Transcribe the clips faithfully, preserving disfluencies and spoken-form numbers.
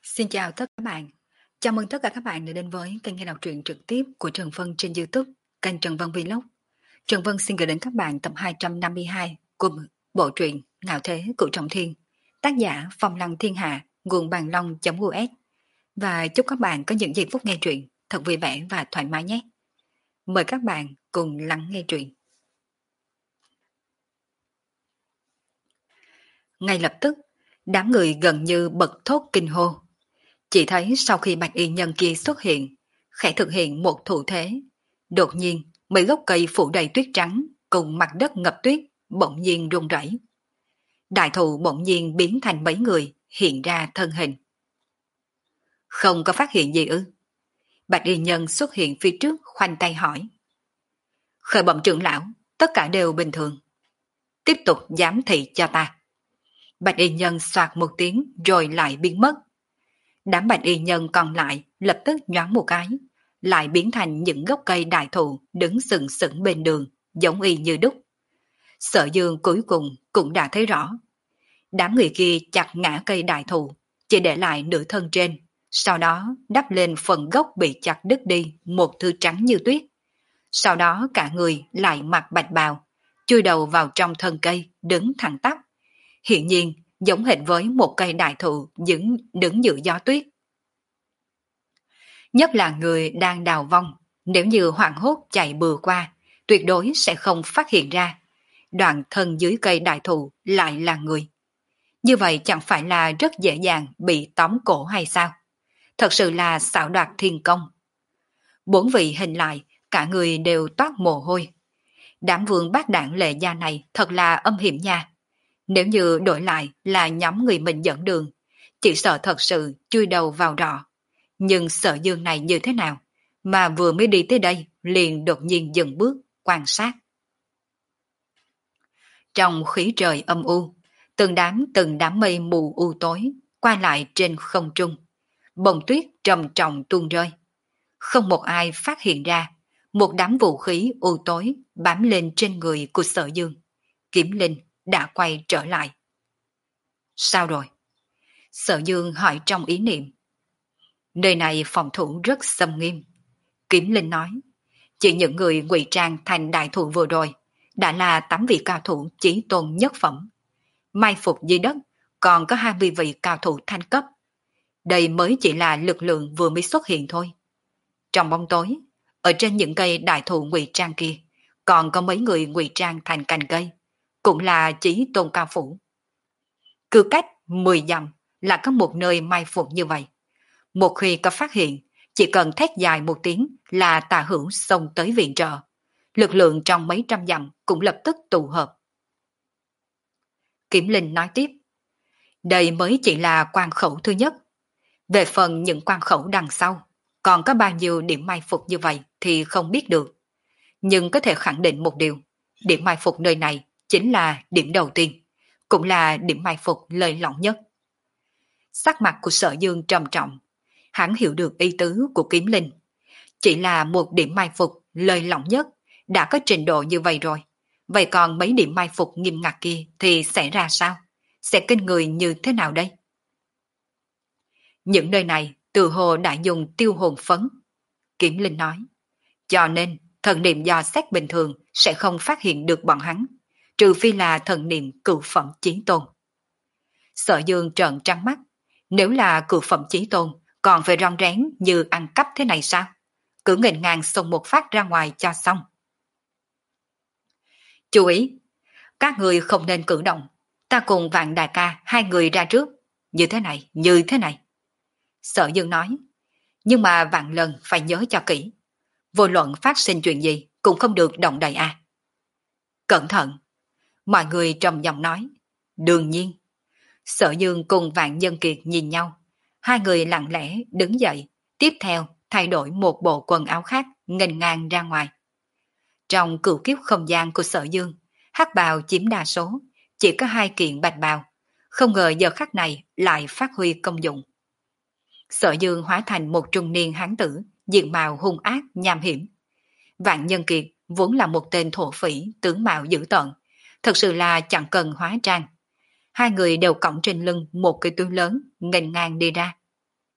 Xin chào tất cả các bạn. Chào mừng tất cả các bạn đã đến với kênh nghe đọc truyện trực tiếp của Trần Vân trên YouTube, kênh Trần Vân Vlog. Trần Vân xin gửi đến các bạn tập hai trăm năm mươi hai của bộ truyện Ngạo Thế Cửu Trọng Thiên, tác giả Phong Lăng Thiên Hạ, nguồn bàn long.us. Và chúc các bạn có những giây phút nghe truyện thật vui vẻ và thoải mái nhé. Mời các bạn cùng lắng nghe truyện. Ngay lập tức, đám người gần như bật thốt kinh hô. Chỉ thấy sau khi bạch y nhân kia xuất hiện, khẽ thực hiện một thủ thế. Đột nhiên, mấy gốc cây phủ đầy tuyết trắng cùng mặt đất ngập tuyết bỗng nhiên rung rẩy. Đại thụ bỗng nhiên biến thành mấy người hiện ra thân hình. Không có phát hiện gì ư? Bạch y nhân xuất hiện phía trước khoanh tay hỏi. Khởi bẩm trưởng lão, tất cả đều bình thường. Tiếp tục giám thị cho ta. Bạch y nhân soạt một tiếng rồi lại biến mất. Đám bạch y nhân còn lại lập tức nhoáng một cái, lại biến thành những gốc cây đại thụ đứng sừng sững bên đường, giống y như đúc. Sở Dương cuối cùng cũng đã thấy rõ. Đám người kia chặt ngã cây đại thụ, chỉ để lại nửa thân trên, sau đó đắp lên phần gốc bị chặt đứt đi một thứ trắng như tuyết. Sau đó cả người lại mặc bạch bào, chui đầu vào trong thân cây, đứng thẳng tắp. Hiện nhiên giống hệt với một cây đại thụ đứng, đứng giữa gió tuyết. Nhất là người đang đào vong, nếu như hoảng hốt chạy bừa qua, tuyệt đối sẽ không phát hiện ra. Đoạn thân dưới cây đại thụ lại là người. Như vậy chẳng phải là rất dễ dàng bị tóm cổ hay sao? Thật sự là xảo đoạt thiên công. Bốn vị hình lại, cả người đều toát mồ hôi. Đám vương bát đảng lệ gia này thật là âm hiểm nha. Nếu như đổi lại là nhóm người mình dẫn đường, chỉ sợ thật sự chui đầu vào rọ. Nhưng Sở Dương này như thế nào, mà vừa mới đi tới đây liền đột nhiên dừng bước, quan sát. Trong khí trời âm u, từng đám từng đám mây mù u tối, qua lại trên không trung. Bông tuyết trầm trọng tuôn rơi. Không một ai phát hiện ra, một đám vũ khí u tối bám lên trên người của Sở Dương. Kiếm Linh đã quay trở lại. Sao rồi? Sở Dương hỏi trong ý niệm. Nơi này phòng thủ rất xâm nghiêm. Kiếm Linh nói, chỉ những người ngụy trang thành đại thủ vừa rồi đã là tám vị cao thủ chí tôn nhất phẩm. Mai phục dưới đất còn có hai mươi vị cao thủ thanh cấp. Đây mới chỉ là lực lượng vừa mới xuất hiện thôi. Trong bóng tối, ở trên những cây đại thụ ngụy trang kia, còn có mấy người ngụy trang thành cành cây, cũng là chí tôn cao phủ. Cứ cách mười dặm là có một nơi mai phục như vậy. Một khi có phát hiện, chỉ cần thét dài một tiếng là Tà Hữu xông tới viện trợ. Lực lượng trong mấy trăm dặm cũng lập tức tụ hợp. Kiếm Linh nói tiếp, đây mới chỉ là quan khẩu thứ nhất. Về phần những quan khẩu đằng sau, còn có bao nhiêu điểm mai phục như vậy thì không biết được. Nhưng có thể khẳng định một điều, điểm mai phục nơi này chính là điểm đầu tiên, cũng là điểm mai phục lơi lỏng nhất. Sắc mặt của Sở Dương trầm trọng, hắn hiểu được ý tứ của Kiếm Linh. Chỉ là một điểm mai phục lơi lỏng nhất đã có trình độ như vậy rồi. Vậy còn mấy điểm mai phục nghiêm ngặt kia thì sẽ ra sao? Sẽ kinh người như thế nào đây? Những nơi này từ hồ đã dùng tiêu hồn phấn. Kiếm Linh nói. Cho nên thần niệm do xét bình thường sẽ không phát hiện được bọn hắn, trừ phi là thần niệm cửu phẩm chí tôn. Sở Dương trợn trắng mắt. Nếu là cửu phẩm chí tôn, còn phải rón rén như ăn cắp thế này sao? Cứ nghênh ngang xông một phát ra ngoài cho xong. Chú ý, các người không nên cử động. Ta cùng Vạn đại ca hai người ra trước. Như thế này, như thế này. Sở Dương nói. Nhưng mà vạn lần phải nhớ cho kỹ. Vô luận phát sinh chuyện gì cũng không được động đậy à. Cẩn thận. Mọi người trầm giọng nói. Đương nhiên. Sở Dương cùng Vạn Nhân Kiệt nhìn nhau. Hai người lặng lẽ đứng dậy, tiếp theo thay đổi một bộ quần áo khác nghênh ngang ra ngoài. Trong cửu kiếp không gian của Sở Dương, hắc bào chiếm đa số, chỉ có hai kiện bạch bào. Không ngờ giờ khắc này lại phát huy công dụng. Sở Dương hóa thành một trung niên hán tử, diện mạo hung ác, nham hiểm. Vạn Nhân Kiệt vốn là một tên thổ phỉ, tướng mạo dữ tợn, thật sự là chẳng cần hóa trang. Hai người đều cõng trên lưng một cây túi lớn, nghênh ngang đi ra.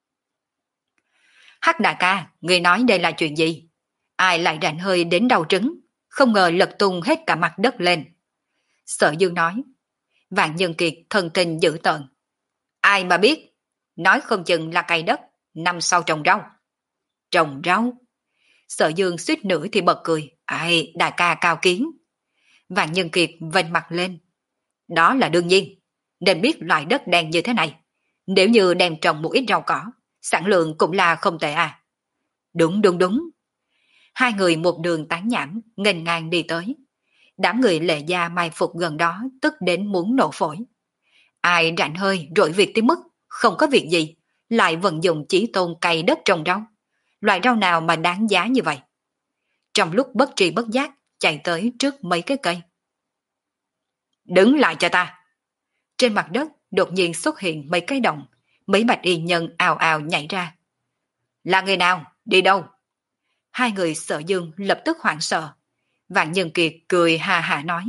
Hắc đại ca, ngươi nói đây là chuyện gì? Ai lại rảnh hơi đến đầu trứng, không ngờ lật tung hết cả mặt đất lên. Sở Dương nói, Vạn Nhân Kiệt thần tình dữ tợn. Ai mà biết, nói không chừng là cây đất, năm sau trồng rau. Trồng rau? Sở Dương suýt nữa thì bật cười, ai, đại ca cao kiến. Vạn Nhân Kiệt vênh mặt lên. Đó là đương nhiên, nên biết loại đất đen như thế này. Nếu như đem trồng một ít rau cỏ, sản lượng cũng là không tệ à. Đúng đúng đúng. Hai người một đường tán nhảm, nghênh ngang đi tới. Đám người Lệ Gia mai phục gần đó tức đến muốn nổ phổi. Ai rảnh hơi rỗi việc tới mức không có việc gì, lại vận dụng chỉ tôn cày đất trồng rau. Loại rau nào mà đáng giá như vậy? Trong lúc bất tri bất giác, chạy tới trước mấy cái cây. Đứng lại cho ta! Trên mặt đất đột nhiên xuất hiện mấy cái động, mấy bạch y nhân ào ào nhảy ra. Là người nào? Đi đâu? Hai người Sở Dương lập tức hoảng sợ. Vạn Nhân Kiệt cười hà hà nói.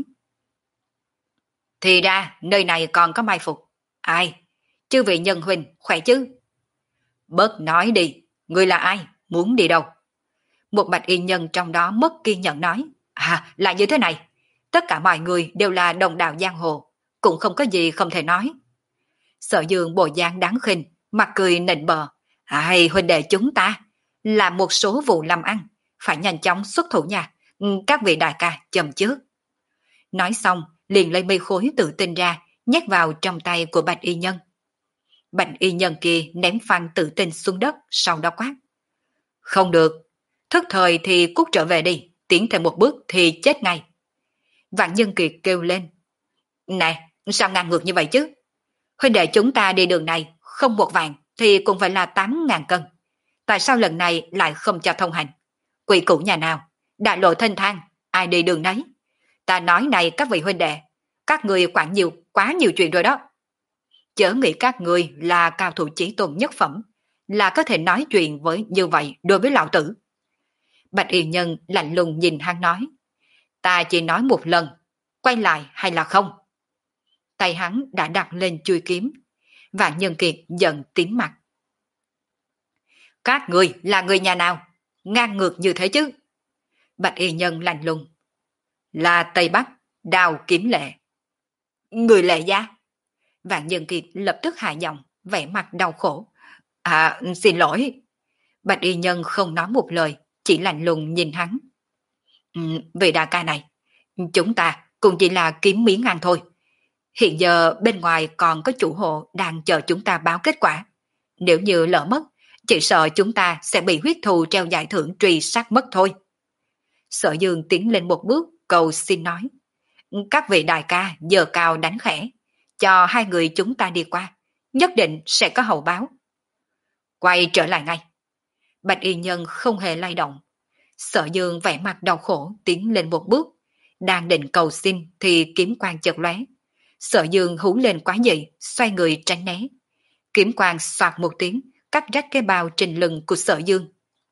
Thì ra nơi này còn có mai phục. Ai? Chư vị nhân huynh khỏe chứ? Bớt nói đi, ngươi là ai? Muốn đi đâu? Một bạch y nhân trong đó mất kiên nhẫn nói. À, là như thế này. Tất cả mọi người đều là đồng đạo giang hồ, cũng không có gì không thể nói. Sở Dương bộ dáng đáng khinh, mặt cười nịnh bợ. Ai, huynh đệ chúng ta làm một số vụ làm ăn, phải nhanh chóng xuất thủ nha. Các vị đại ca chầm trước. Nói xong, liền lấy mây khối tự tin ra, nhét vào trong tay của bạch y nhân. Bạch y nhân kia ném phăng tự tin xuống đất, sau đó quát. Không được, thức thời thì cút trở về đi, tiến thêm một bước thì chết ngay. Vạn Nhân Kiệt kêu lên. Nè, sao ngang ngược như vậy chứ? Huynh đệ chúng ta đi đường này, không một vạn thì cũng phải là tám ngàn cân. Tại sao lần này lại không cho thông hành? Quỷ cũ nhà nào? Đại lộ thênh thang, ai đi đường nấy? Ta nói này các vị huynh đệ, các người quản nhiều, quá nhiều chuyện rồi đó. Chớ nghĩ các người là cao thủ chí tôn nhất phẩm, là có thể nói chuyện với như vậy đối với lão tử. Bạch y nhân lạnh lùng nhìn hắn nói. Ta chỉ nói một lần, quay lại hay là không? Tay hắn đã đặt lên chuôi kiếm. Vạn Nhân Kiệt giận tím mặt. Các người là người nhà nào? Ngang ngược như thế chứ? Bạch y nhân lạnh lùng. Là Tây Bắc, Đào Kiếm Lệ. Người Lệ gia? Vạn Nhân Kiệt lập tức hạ giọng, vẻ mặt đau khổ. À, xin lỗi. Bạch y nhân không nói một lời, chỉ lạnh lùng nhìn hắn. Ừ, vị đại ca này, chúng ta cũng chỉ là kiếm miếng ăn thôi. Hiện giờ bên ngoài còn có chủ hộ đang chờ chúng ta báo kết quả. Nếu như lỡ mất, chỉ sợ chúng ta sẽ bị huyết thù treo giải thưởng truy sát mất thôi. Sở Dương tiến lên một bước, cầu xin nói. Các vị đại ca giờ cao đánh khẽ, cho hai người chúng ta đi qua, nhất định sẽ có hậu báo. Quay trở lại ngay. Bạch y nhân không hề lay động. Sở Dương vẻ mặt đau khổ tiến lên một bước, đang định cầu xin thì kiếm quang chợt lóe. Sở Dương hú lên quá dị, xoay người tránh né. Kiếm quang xoạt một tiếng, cắt rách cái bao trên lưng của Sở Dương.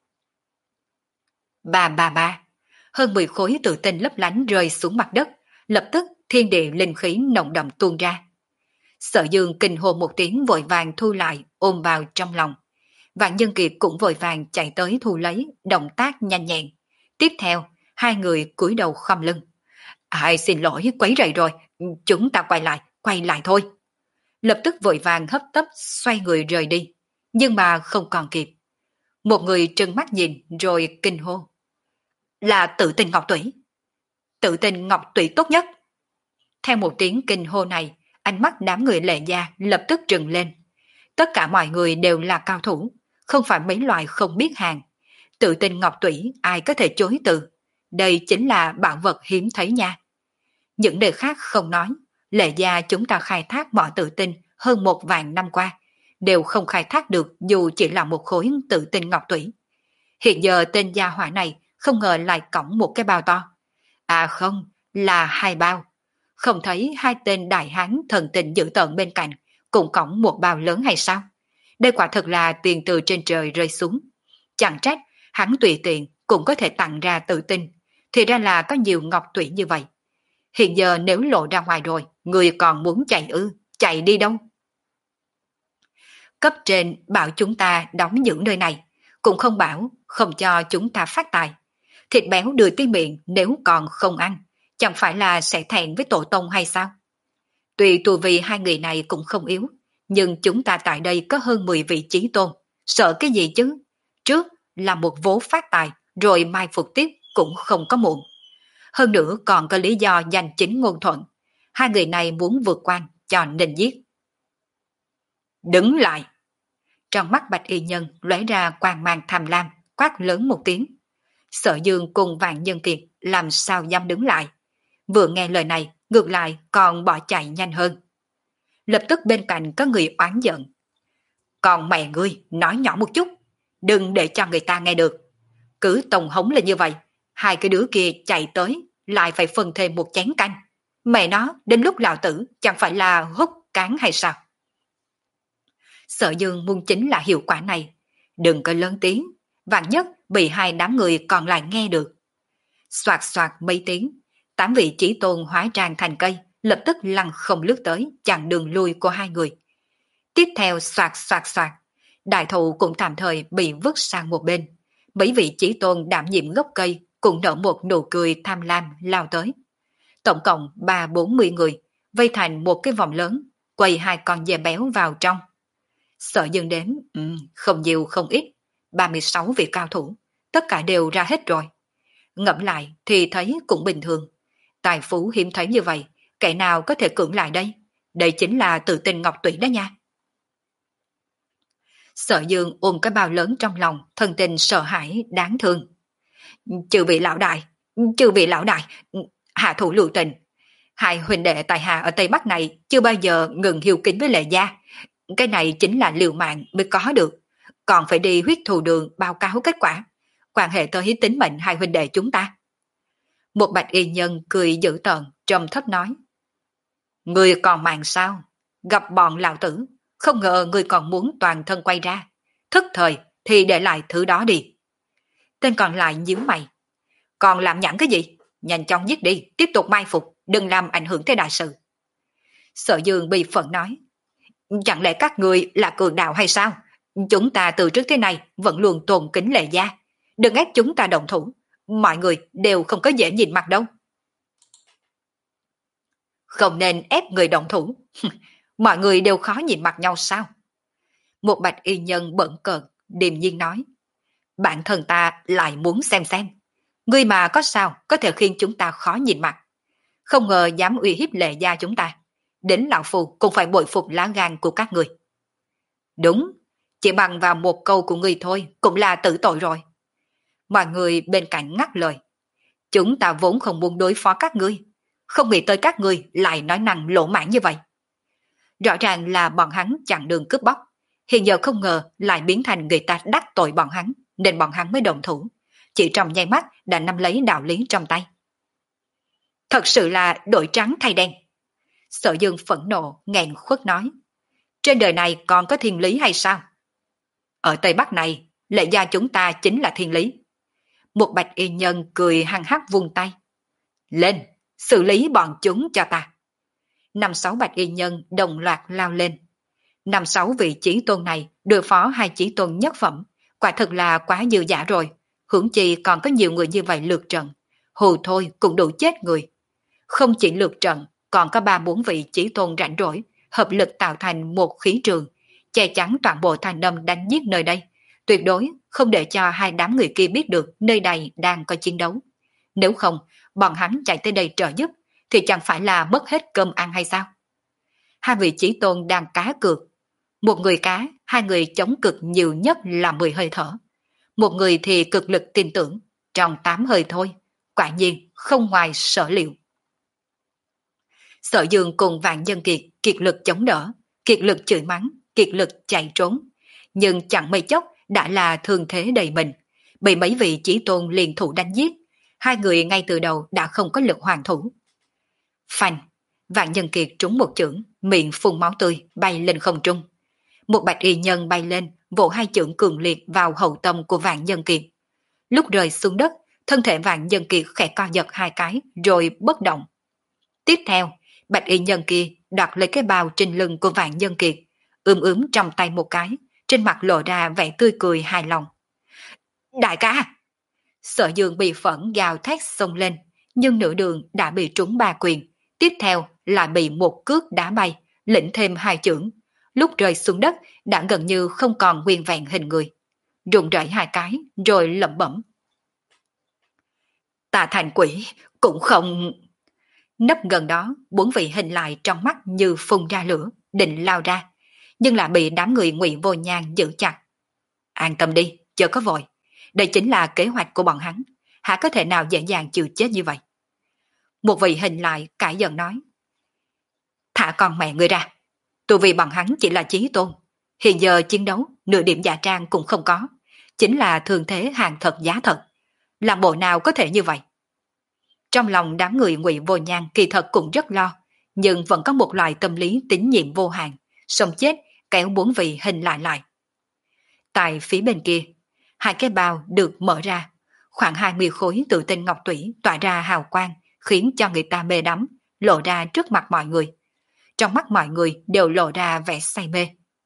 Ba ba ba, hơn mười khối tự tinh lấp lánh rơi xuống mặt đất, lập tức thiên địa linh khí nồng đậm tuôn ra. Sở Dương kinh hô một tiếng vội vàng thu lại, ôm vào trong lòng. Vạn Nhân Kiệt cũng vội vàng chạy tới thu lấy, động tác nhanh nhẹn. Tiếp theo, hai người cúi đầu khom lưng. Ai xin lỗi quấy rầy rồi, chúng ta quay lại, quay lại thôi. Lập tức vội vàng hấp tấp xoay người rời đi, nhưng mà không còn kịp. Một người trừng mắt nhìn rồi kinh hô. Là Tự Tinh Ngọc Tủy. Tự Tinh Ngọc Tủy tốt nhất. Theo một tiếng kinh hô này, ánh mắt đám người Lệ Gia lập tức trừng lên. Tất cả mọi người đều là cao thủ, không phải mấy loại không biết hàng. Tự Tinh Ngọc Tủy ai có thể chối từ. Đây chính là bảo vật hiếm thấy nha. Những nơi khác không nói, Lệ Gia chúng ta khai thác mỏ tự tinh hơn một vạn năm qua, đều không khai thác được dù chỉ là một khối Tự Tinh Ngọc Tủy. Hiện giờ tên gia hỏa này không ngờ lại cõng một cái bao to. À không, là hai bao. Không thấy hai tên đại hán thần tình dữ tợn bên cạnh cũng cõng một bao lớn hay sao? Đây quả thật là tiền từ trên trời rơi xuống. Chẳng trách hắn tùy tiện cũng có thể tặng ra tự tin, thì ra là có nhiều ngọc tủy như vậy. Hiện giờ nếu lộ ra ngoài rồi, người còn muốn chạy ư, chạy đi đâu? Cấp trên bảo chúng ta đóng giữ nơi này, cũng không bảo không cho chúng ta phát tài. Thịt béo đưa tới miệng nếu còn không ăn, chẳng phải là sẽ thẹn với tổ tông hay sao? Tuy tu vi hai người này cũng không yếu, nhưng chúng ta tại đây có hơn mười vị chí tôn, sợ cái gì chứ? Trước là một vố phát tài, rồi mai phục tiếp cũng không có muộn. Hơn nữa còn có lý do giành chính ngôn thuận. Hai người này muốn vượt quan, cho nên giết. Đứng lại! Trong mắt bạch y nhân lóe ra quang mang tham lam, quát lớn một tiếng. Sở Dương cùng Vạn Nhân Kiệt làm sao dám đứng lại. Vừa nghe lời này, ngược lại còn bỏ chạy nhanh hơn. Lập tức bên cạnh có người oán giận. Còn mẹ ngươi, nói nhỏ một chút, đừng để cho người ta nghe được. Cứ tông hống lên như vậy, hai cái đứa kia chạy tới, lại phải phân thêm một chén canh. Mẹ nó, đến lúc lão tử chẳng phải là hút cán hay sao? Sở Dương muốn chính là hiệu quả này. Đừng có lớn tiếng, vạn nhất bị hai đám người còn lại nghe được. Soạt soạt mấy tiếng, tám vị chí tôn hóa trang thành cây, lập tức lăn không lướt tới, chặn đường lui của hai người. Tiếp theo soạt soạt soạt, đại thụ cũng tạm thời bị vứt sang một bên. Mấy vị chí tôn đảm nhiệm gốc cây cũng nở một nụ cười tham lam lao tới. Tổng cộng ba bốn mươi người, vây thành một cái vòng lớn, quay hai con dê béo vào trong. Sở Dương đếm, um, không nhiều không ít, ba mươi sáu vị cao thủ, tất cả đều ra hết rồi. Ngẫm lại thì thấy cũng bình thường. Tài phú hiếm thấy như vậy, kẻ nào có thể cưỡng lại đây? Đây chính là tự tin ngọc tủy đó nha. Sở Dương ôm cái bao lớn trong lòng, thân tình sợ hãi, đáng thương. Chư vị lão đại, chư vị lão đại, hạ thủ lưu tình. Hai huynh đệ tài hạ ở Tây Bắc này chưa bao giờ ngừng hiếu kính với Lệ gia. Cái này chính là liều mạng mới có được. Còn phải đi huyết thù đường báo cáo kết quả. Quan hệ tới tính mệnh hai huynh đệ chúng ta. Một bạch y nhân cười dữ tợn, trầm thấp nói. Người còn mạng sao? Gặp bọn lão tử, không ngờ người còn muốn toàn thân quay ra. Thức thời thì để lại thứ đó đi. Tên còn lại nhíu mày. Còn làm nhẵn cái gì? Nhanh chóng giết đi, tiếp tục mai phục, đừng làm ảnh hưởng tới đại sự. Sở Dương bị phẫn nói. Chẳng lẽ các người là cường đạo hay sao? Chúng ta từ trước tới nay vẫn luôn tôn kính Lệ gia. Đừng ép chúng ta đồng thủ. Mọi người đều không có dễ nhìn mặt đâu. Không nên ép người đồng thủ. Mọi người đều khó nhìn mặt nhau sao? Một bạch y nhân bận cợt, điềm nhiên nói. Bản thân ta lại muốn xem xem. Ngươi mà có sao có thể khiến chúng ta khó nhìn mặt. Không ngờ dám uy hiếp Lệ gia chúng ta. Đến lão phu cũng phải bội phục lá gan của các người. Đúng, chỉ bằng vào một câu của ngươi thôi cũng là tử tội rồi. Mọi người bên cạnh ngắt lời. Chúng ta vốn không muốn đối phó các ngươi. Không nghĩ tới các ngươi lại nói năng lỗ mãn như vậy. Rõ ràng là bọn hắn chặn đường cướp bóc. Hiện giờ không ngờ lại biến thành người ta đắc tội bọn hắn, nên bọn hắn mới đồng thủ. Chỉ trong nháy mắt đã nắm lấy đạo lý trong tay. Thật sự là đổi trắng thay đen. Sở Dương phẫn nộ, nghẹn khuất nói. Trên đời này còn có thiên lý hay sao? Ở Tây Bắc này, Lệ gia chúng ta chính là thiên lý. Một bạch y nhân cười hăng hắc vung tay. Lên, xử lý bọn chúng cho ta. Năm sáu bạch y nhân đồng loạt lao lên. Năm sáu vị chí tôn này đối phó hai chí tôn nhất phẩm, quả thực là quá dư dả rồi. Hưởng chi còn có nhiều người như vậy lượt trận. Hù thôi cũng đủ chết người. Không chỉ lượt trận, còn có ba bốn vị chí tôn rảnh rỗi, hợp lực tạo thành một khí trường, che chắn toàn bộ thành âm đánh giết nơi đây. Tuyệt đối không để cho hai đám người kia biết được nơi đây đang có chiến đấu. Nếu không, bọn hắn chạy tới đây trợ giúp, thì chẳng phải là mất hết cơm ăn hay sao? Hai vị chí tôn đang cá cược. Một người cá, hai người chống cực nhiều nhất là mười hơi thở. Một người thì cực lực tin tưởng, trong tám hơi thôi. Quả nhiên không ngoài sở liệu. Sở Dương cùng Vạn Nhân Kiệt kiệt lực chống đỡ, kiệt lực chửi mắng, kiệt lực chạy trốn. Nhưng chẳng mấy chốc đã là thương thế đầy mình. Bị mấy vị chí tôn liền thủ đánh giết. Hai người ngay từ đầu đã không có lực hoàn thủ. Phanh, Vạn Nhân Kiệt trúng một chưởng, miệng phun máu tươi, bay lên không trung. Một bạch y nhân bay lên, vỗ hai chưởng cường liệt vào hậu tâm của Vạn Nhân Kiệt. Lúc rơi xuống đất, thân thể Vạn Nhân Kiệt khẽ co giật hai cái, rồi bất động. Tiếp theo, bạch y nhân kia đoạt lấy cái bao trên lưng của Vạn Nhân Kiệt, ướm ướm trong tay một cái, trên mặt lộ ra vẻ tươi cười hài lòng. Đại ca! Sở Dương bị phẫn gào thét xông lên, nhưng nửa đường đã bị trúng ba quyền, tiếp theo lại bị một cước đá bay, lĩnh thêm hai chưởng. Lúc rơi xuống đất đã gần như không còn nguyên vẹn hình người. Rụng rẩy hai cái rồi lẩm bẩm. Ta thành quỷ, cũng không... Nấp gần đó, bốn vị hình lại trong mắt như phun ra lửa, định lao ra, nhưng lại bị đám người Ngụy Vô Nhan giữ chặt. An tâm đi, chớ có vội. Đây chính là kế hoạch của bọn hắn, hả có thể nào dễ dàng chịu chết như vậy? Một vị hình lại cãi giận nói. Thả con mẹ ngươi ra, tôi vì bọn hắn chỉ là chí tôn. Hiện giờ chiến đấu, nửa điểm giả trang cũng không có, chính là thường thế hàng thật giá thật. Làm bộ nào có thể như vậy? Trong lòng đám người Ngụy Vô Nhan kỳ thật cũng rất lo, nhưng vẫn có một loại tâm lý tín nhiệm vô hạn, sống chết kéo bốn vị hình lại lại. Tại phía bên kia, hai cái bao được mở ra, khoảng hai mươi khối tự tinh ngọc tủy tỏa ra hào quang, khiến cho người ta mê đắm, lộ ra trước mặt mọi người. Trong mắt mọi người đều lộ ra vẻ say mê.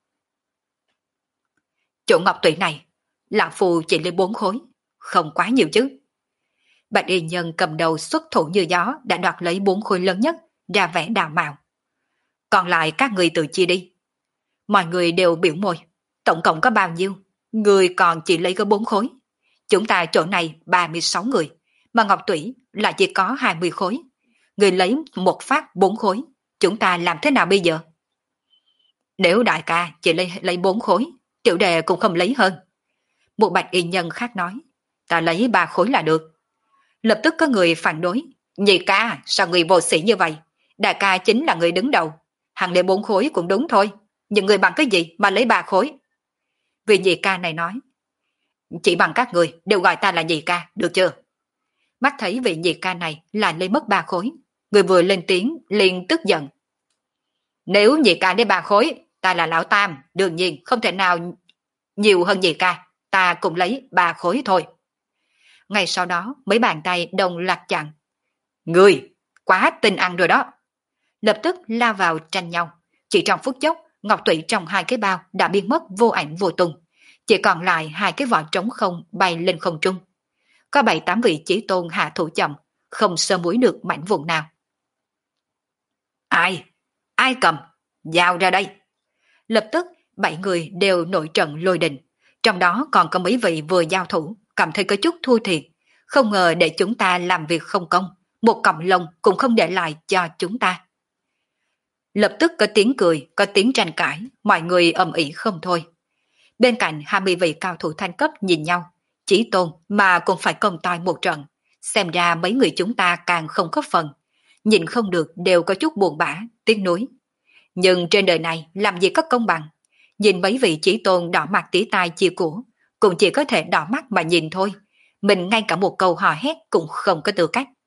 Chỗ ngọc tủy này, lão phù chỉ lấy bốn khối, không quá nhiều chứ. Bạch y nhân cầm đầu xuất thủ như gió đã đoạt lấy bốn khối lớn nhất, ra vẻ đào mạo. Còn lại các người tự chia đi. Mọi người đều biểu môi. Tổng cộng có bao nhiêu? Người còn chỉ lấy có bốn khối. Chúng ta chỗ này ba mươi sáu người, mà ngọc tủy là chỉ có hai mươi khối. Người lấy một phát bốn khối, chúng ta làm thế nào bây giờ? Nếu đại ca chỉ lấy lấy bốn khối, tiểu đệ cũng không lấy hơn. Một bạch y nhân khác nói, ta lấy ba khối là được. Lập tức có người phản đối, nhị ca sao người vô sĩ như vậy? Đại ca chính là người đứng đầu, hằng lấy bốn khối cũng đúng thôi, nhưng người bằng cái gì mà lấy ba khối? Vì nhị ca này nói, chỉ bằng các người đều gọi ta là nhị ca, được chưa? Mắt thấy vị nhị ca này là lấy mất ba khối, người vừa lên tiếng liền tức giận. Nếu nhị ca lấy ba khối, ta là lão tam, đương nhiên không thể nào nhiều hơn nhị ca, ta cũng lấy ba khối thôi. Ngay sau đó mấy bàn tay đồng loạt chặn. Người, quá tinh ăn rồi đó. Lập tức lao vào tranh nhau. Chỉ trong phút chốc, ngọc tủy trong hai cái bao đã biến mất vô ảnh vô tung. Chỉ còn lại hai cái vỏ trống không bay lên không trung. Có bảy tám vị chí tôn hạ thủ chậm, không sơ muối được mảnh vụn nào. Ai? Ai cầm? Giao ra đây. Lập tức bảy người đều nổi trận lôi đình. Trong đó còn có mấy vị vừa giao thủ, cảm thấy có chút thua thiệt. Không ngờ để chúng ta làm việc không công, một cọng lông cũng không để lại cho chúng ta. Lập tức có tiếng cười, có tiếng tranh cãi, mọi người ầm ĩ không thôi. Bên cạnh hai mươi vị cao thủ thanh cấp nhìn nhau, chí tôn mà cũng phải công toi một trận. Xem ra mấy người chúng ta càng không có phần. Nhìn không được đều có chút buồn bã, tiếc nuối. Nhưng trên đời này làm gì có công bằng. Nhìn mấy vị chí tôn đỏ mặt tía tai chia của, cũng chỉ có thể đỏ mắt mà nhìn thôi. Mình ngay cả một câu hò hét cũng không có tư cách.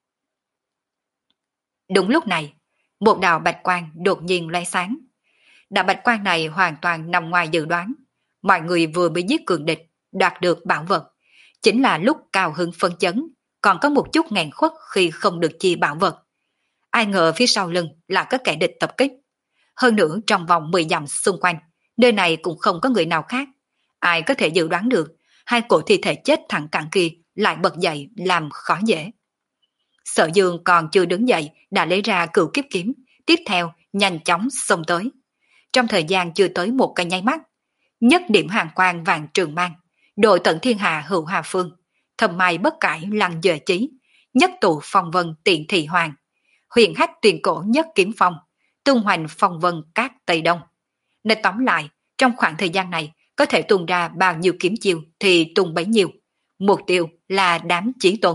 Đúng lúc này, một đạo bạch quang đột nhiên lóe sáng. Đạo bạch quang này hoàn toàn nằm ngoài dự đoán. Mọi người vừa mới giết cường địch, đoạt được bảo vật. Chính là lúc cao hứng phân chấn, còn có một chút nghẹn khuất khi không được chia bảo vật. Ai ngờ phía sau lưng là có kẻ địch tập kích. Hơn nữa trong vòng mười dặm xung quanh, nơi này cũng không có người nào khác. Ai có thể dự đoán được, hai cổ thi thể chết thẳng cẳng kia lại bật dậy làm khó dễ. Sở Dương còn chưa đứng dậy đã lấy ra cửu kiếp kiếm, tiếp theo nhanh chóng xông tới. Trong thời gian chưa tới một cái nháy mắt, nhất điểm hàng quang vàng trường mang, đội tận thiên hạ hữu hà phương, thầm mai bất cải lăng dời chí, nhất tụ phong vân tiện thị hoàng, huyền hách tuyển cổ nhất kiếm phong, tung hoành phong vân các Tây Đông. Nên tóm lại, trong khoảng thời gian này, có thể tung ra bao nhiêu kiếm chiêu thì tung bấy nhiêu. Mục tiêu là đám chí tôn.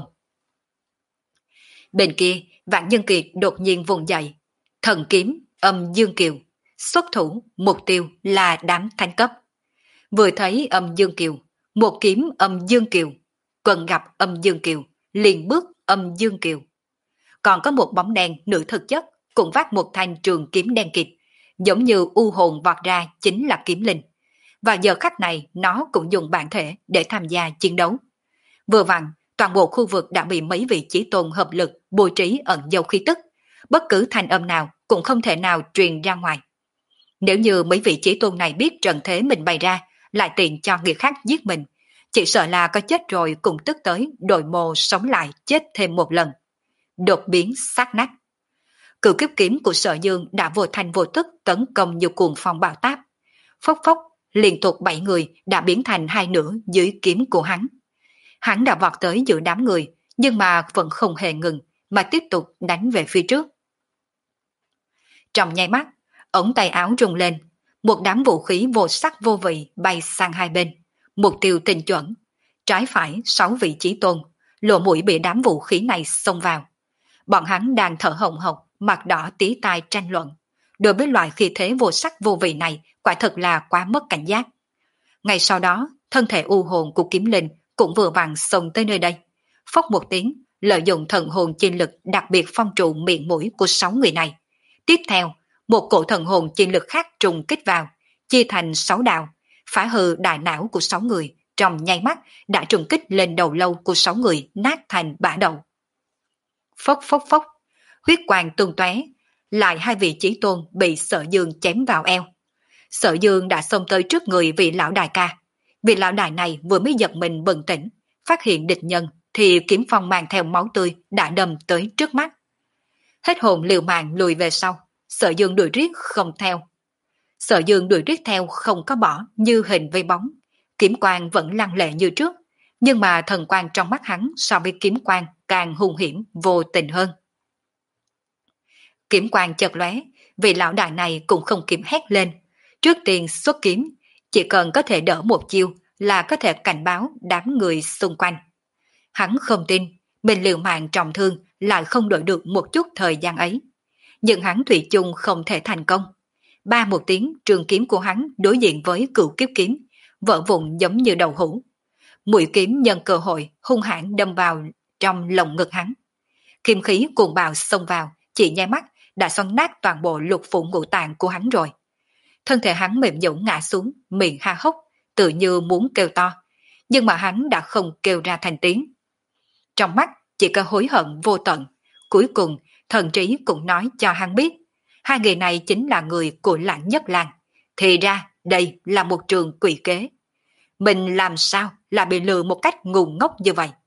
Bên kia, Vạn Nhân Kiệt đột nhiên vùng dậy. Thần kiếm, âm dương kiều. Xuất thủ, mục tiêu là đám thánh cấp. Vừa thấy âm dương kiều, một kiếm âm dương kiều. Cần gặp âm dương kiều, liền bước âm dương kiều. Còn có một bóng đen nữ thực chất, cũng vác một thanh trường kiếm đen kịt. Giống như u hồn vọt ra chính là kiếm linh. Và giờ khắc này nó cũng dùng bản thể để tham gia chiến đấu. Vừa vặn, toàn bộ khu vực đã bị mấy vị chí tôn hợp lực bố trí ẩn dấu khí tức. Bất cứ thanh âm nào cũng không thể nào truyền ra ngoài. Nếu như mấy vị chí tôn này biết trận thế mình bày ra, lại tiện cho người khác giết mình, chỉ sợ là có chết rồi cũng tức tới đội mồ sống lại chết thêm một lần. Đột biến sát nát. Cửu kiếp kiếm của Sở Dương đã vô thành vô tức tấn công như cuồng phong bão táp. Phốc phốc, liên tục bảy người đã biến thành hai nửa dưới kiếm của hắn. Hắn đã vọt tới giữa đám người, nhưng mà vẫn không hề ngừng, mà tiếp tục đánh về phía trước. Trong nháy mắt, ống tay áo rung lên, một đám vũ khí vô sắc vô vị bay sang hai bên, mục tiêu tinh chuẩn, trái phải sáu vị chí tôn, lỗ mũi bị đám vũ khí này xông vào. Bọn hắn đang thở hồng hộc, mặt đỏ tí tai tranh luận. Đối với loại khí thế vô sắc vô vị này, quả thật là quá mất cảnh giác. Ngay sau đó, thân thể u hồn của kiếm linh cũng vừa vặn xông tới nơi đây. Phốc một tiếng, lợi dụng thần hồn chi lực đặc biệt phong trụ miệng mũi của sáu người này. Tiếp theo, một cổ thần hồn chi lực khác trùng kích vào, chia thành sáu đạo, phá hư đại não của sáu người, trong nháy mắt đã trùng kích lên đầu lâu của sáu người nát thành bã đầu. Phốc phốc phốc, huyết quang tung tóe, lại hai vị chí tôn bị Sở Dương chém vào eo. Sở Dương đã xông tới trước người vị lão đại ca. Vị lão đại này vừa mới giật mình bừng tỉnh, phát hiện địch nhân thì kiếm phong mang theo máu tươi đã đâm tới trước mắt. Hết hồn liều mạng lùi về sau, Sở Dương đuổi riết không theo. Sở Dương đuổi riết theo không có bỏ như hình vây bóng. Kiếm quang vẫn lăng lệ như trước, nhưng mà thần quang trong mắt hắn so với kiếm quang càng hung hiểm vô tình hơn. Kiếm quang chợt lóe, vị lão đại này cũng không kịp hét lên. Trước tiên xuất kiếm, chỉ cần có thể đỡ một chiêu là có thể cảnh báo đám người xung quanh. Hắn không tin, mình liều mạng trọng thương lại không đổi được một chút thời gian ấy. Nhưng hắn thủy chung không thể thành công. Ba một tiếng trường kiếm của hắn đối diện với cửu kiếp kiếm, vỡ vụn giống như đầu hũ. Mũi kiếm nhân cơ hội hung hãn đâm vào trong lồng ngực hắn. Kim khí cuồng bạo xông vào, chỉ nháy mắt đã xoắn nát toàn bộ lục phủ ngũ tạng của hắn rồi. Thân thể hắn mềm nhũn ngã xuống, miệng ha hốc, tự như muốn kêu to, nhưng mà hắn đã không kêu ra thành tiếng. Trong mắt chỉ có hối hận vô tận. Cuối cùng, thần trí cũng nói cho hắn biết, hai người này chính là người của Lãng Nhất Lang. Thì ra, đây là một trường quỷ kế. Mình làm sao là bị lừa một cách ngu ngốc như vậy?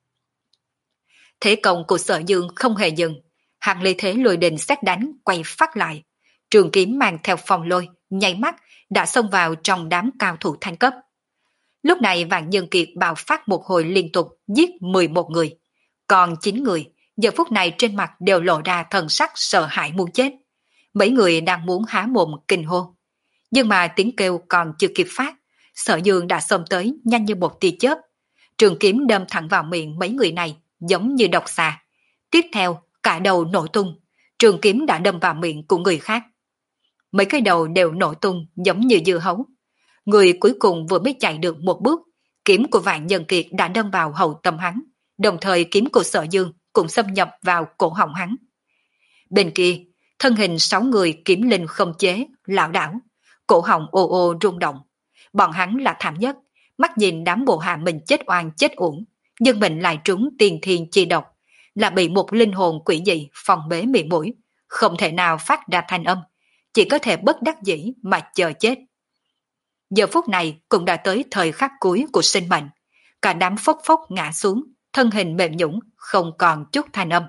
Thế công của Sở Dương không hề dừng. Hàng ly thế lôi đình xét đánh quay phát lại. Trường kiếm mang theo phong lôi, nháy mắt đã xông vào trong đám cao thủ thanh cấp. Lúc này Vạn Nhân Kiệt bạo phát một hồi liên tục giết mười một người. Còn chín người, giờ phút này trên mặt đều lộ ra thần sắc sợ hãi muốn chết. Mấy người đang muốn há mồm kinh hô. Nhưng mà tiếng kêu còn chưa kịp phát, Sở Dương đã xông tới nhanh như một tia chớp. Trường kiếm đâm thẳng vào miệng mấy người này giống như độc xà. Tiếp theo, cả đầu nổ tung, trường kiếm đã đâm vào miệng của người khác. Mấy cái đầu đều nổ tung giống như dưa hấu. Người cuối cùng vừa mới chạy được một bước, kiếm của Vạn Nhân Kiệt đã đâm vào hậu tâm hắn, đồng thời kiếm của Sở Dương cũng xâm nhập vào cổ họng hắn. Bên kia, thân hình sáu người kiếm linh không chế, lảo đảo, cổ họng ô ô rung động. Bọn hắn là thảm nhất, mắt nhìn đám bộ hạ mình chết oan chết uổng, nhưng mình lại trúng tiền thiên chi độc, là bị một linh hồn quỷ dị phòng bế miệng mũi, không thể nào phát ra thanh âm, chỉ có thể bất đắc dĩ mà chờ chết. Giờ phút này cũng đã tới thời khắc cuối của sinh mệnh, cả đám phốc phốc ngã xuống, thân hình mềm nhũn không còn chút thanh âm.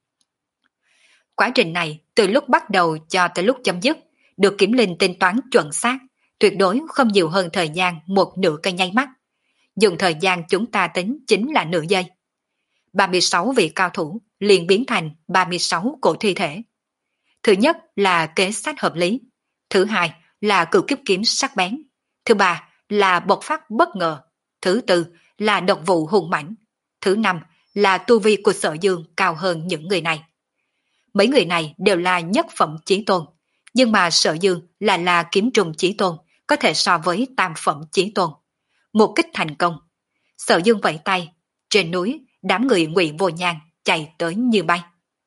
Quá trình này từ lúc bắt đầu cho tới lúc chấm dứt được Kiếm Linh tính toán chuẩn xác, tuyệt đối không nhiều hơn thời gian một nửa cây nháy mắt. Dùng thời gian chúng ta tính chính là nửa giây. ba mươi sáu vị cao thủ liền biến thành ba mươi sáu cổ thi thể. Thứ nhất là kế sách hợp lý, thứ hai là cửu kiếp kiếm sắc bén, thứ ba là bộc phát bất ngờ, thứ tư là độc vụ hùng mãnh, thứ năm là tu vi của Sở Dương cao hơn những người này. Mấy người này đều là nhất phẩm chí tôn, nhưng mà Sở Dương là là kiếm trùng chí tôn, có thể so với tam phẩm chí tôn. Một kích thành công, Sở Dương vẫy tay, trên núi đám người Ngụy Vô Nhan chạy tới như bay.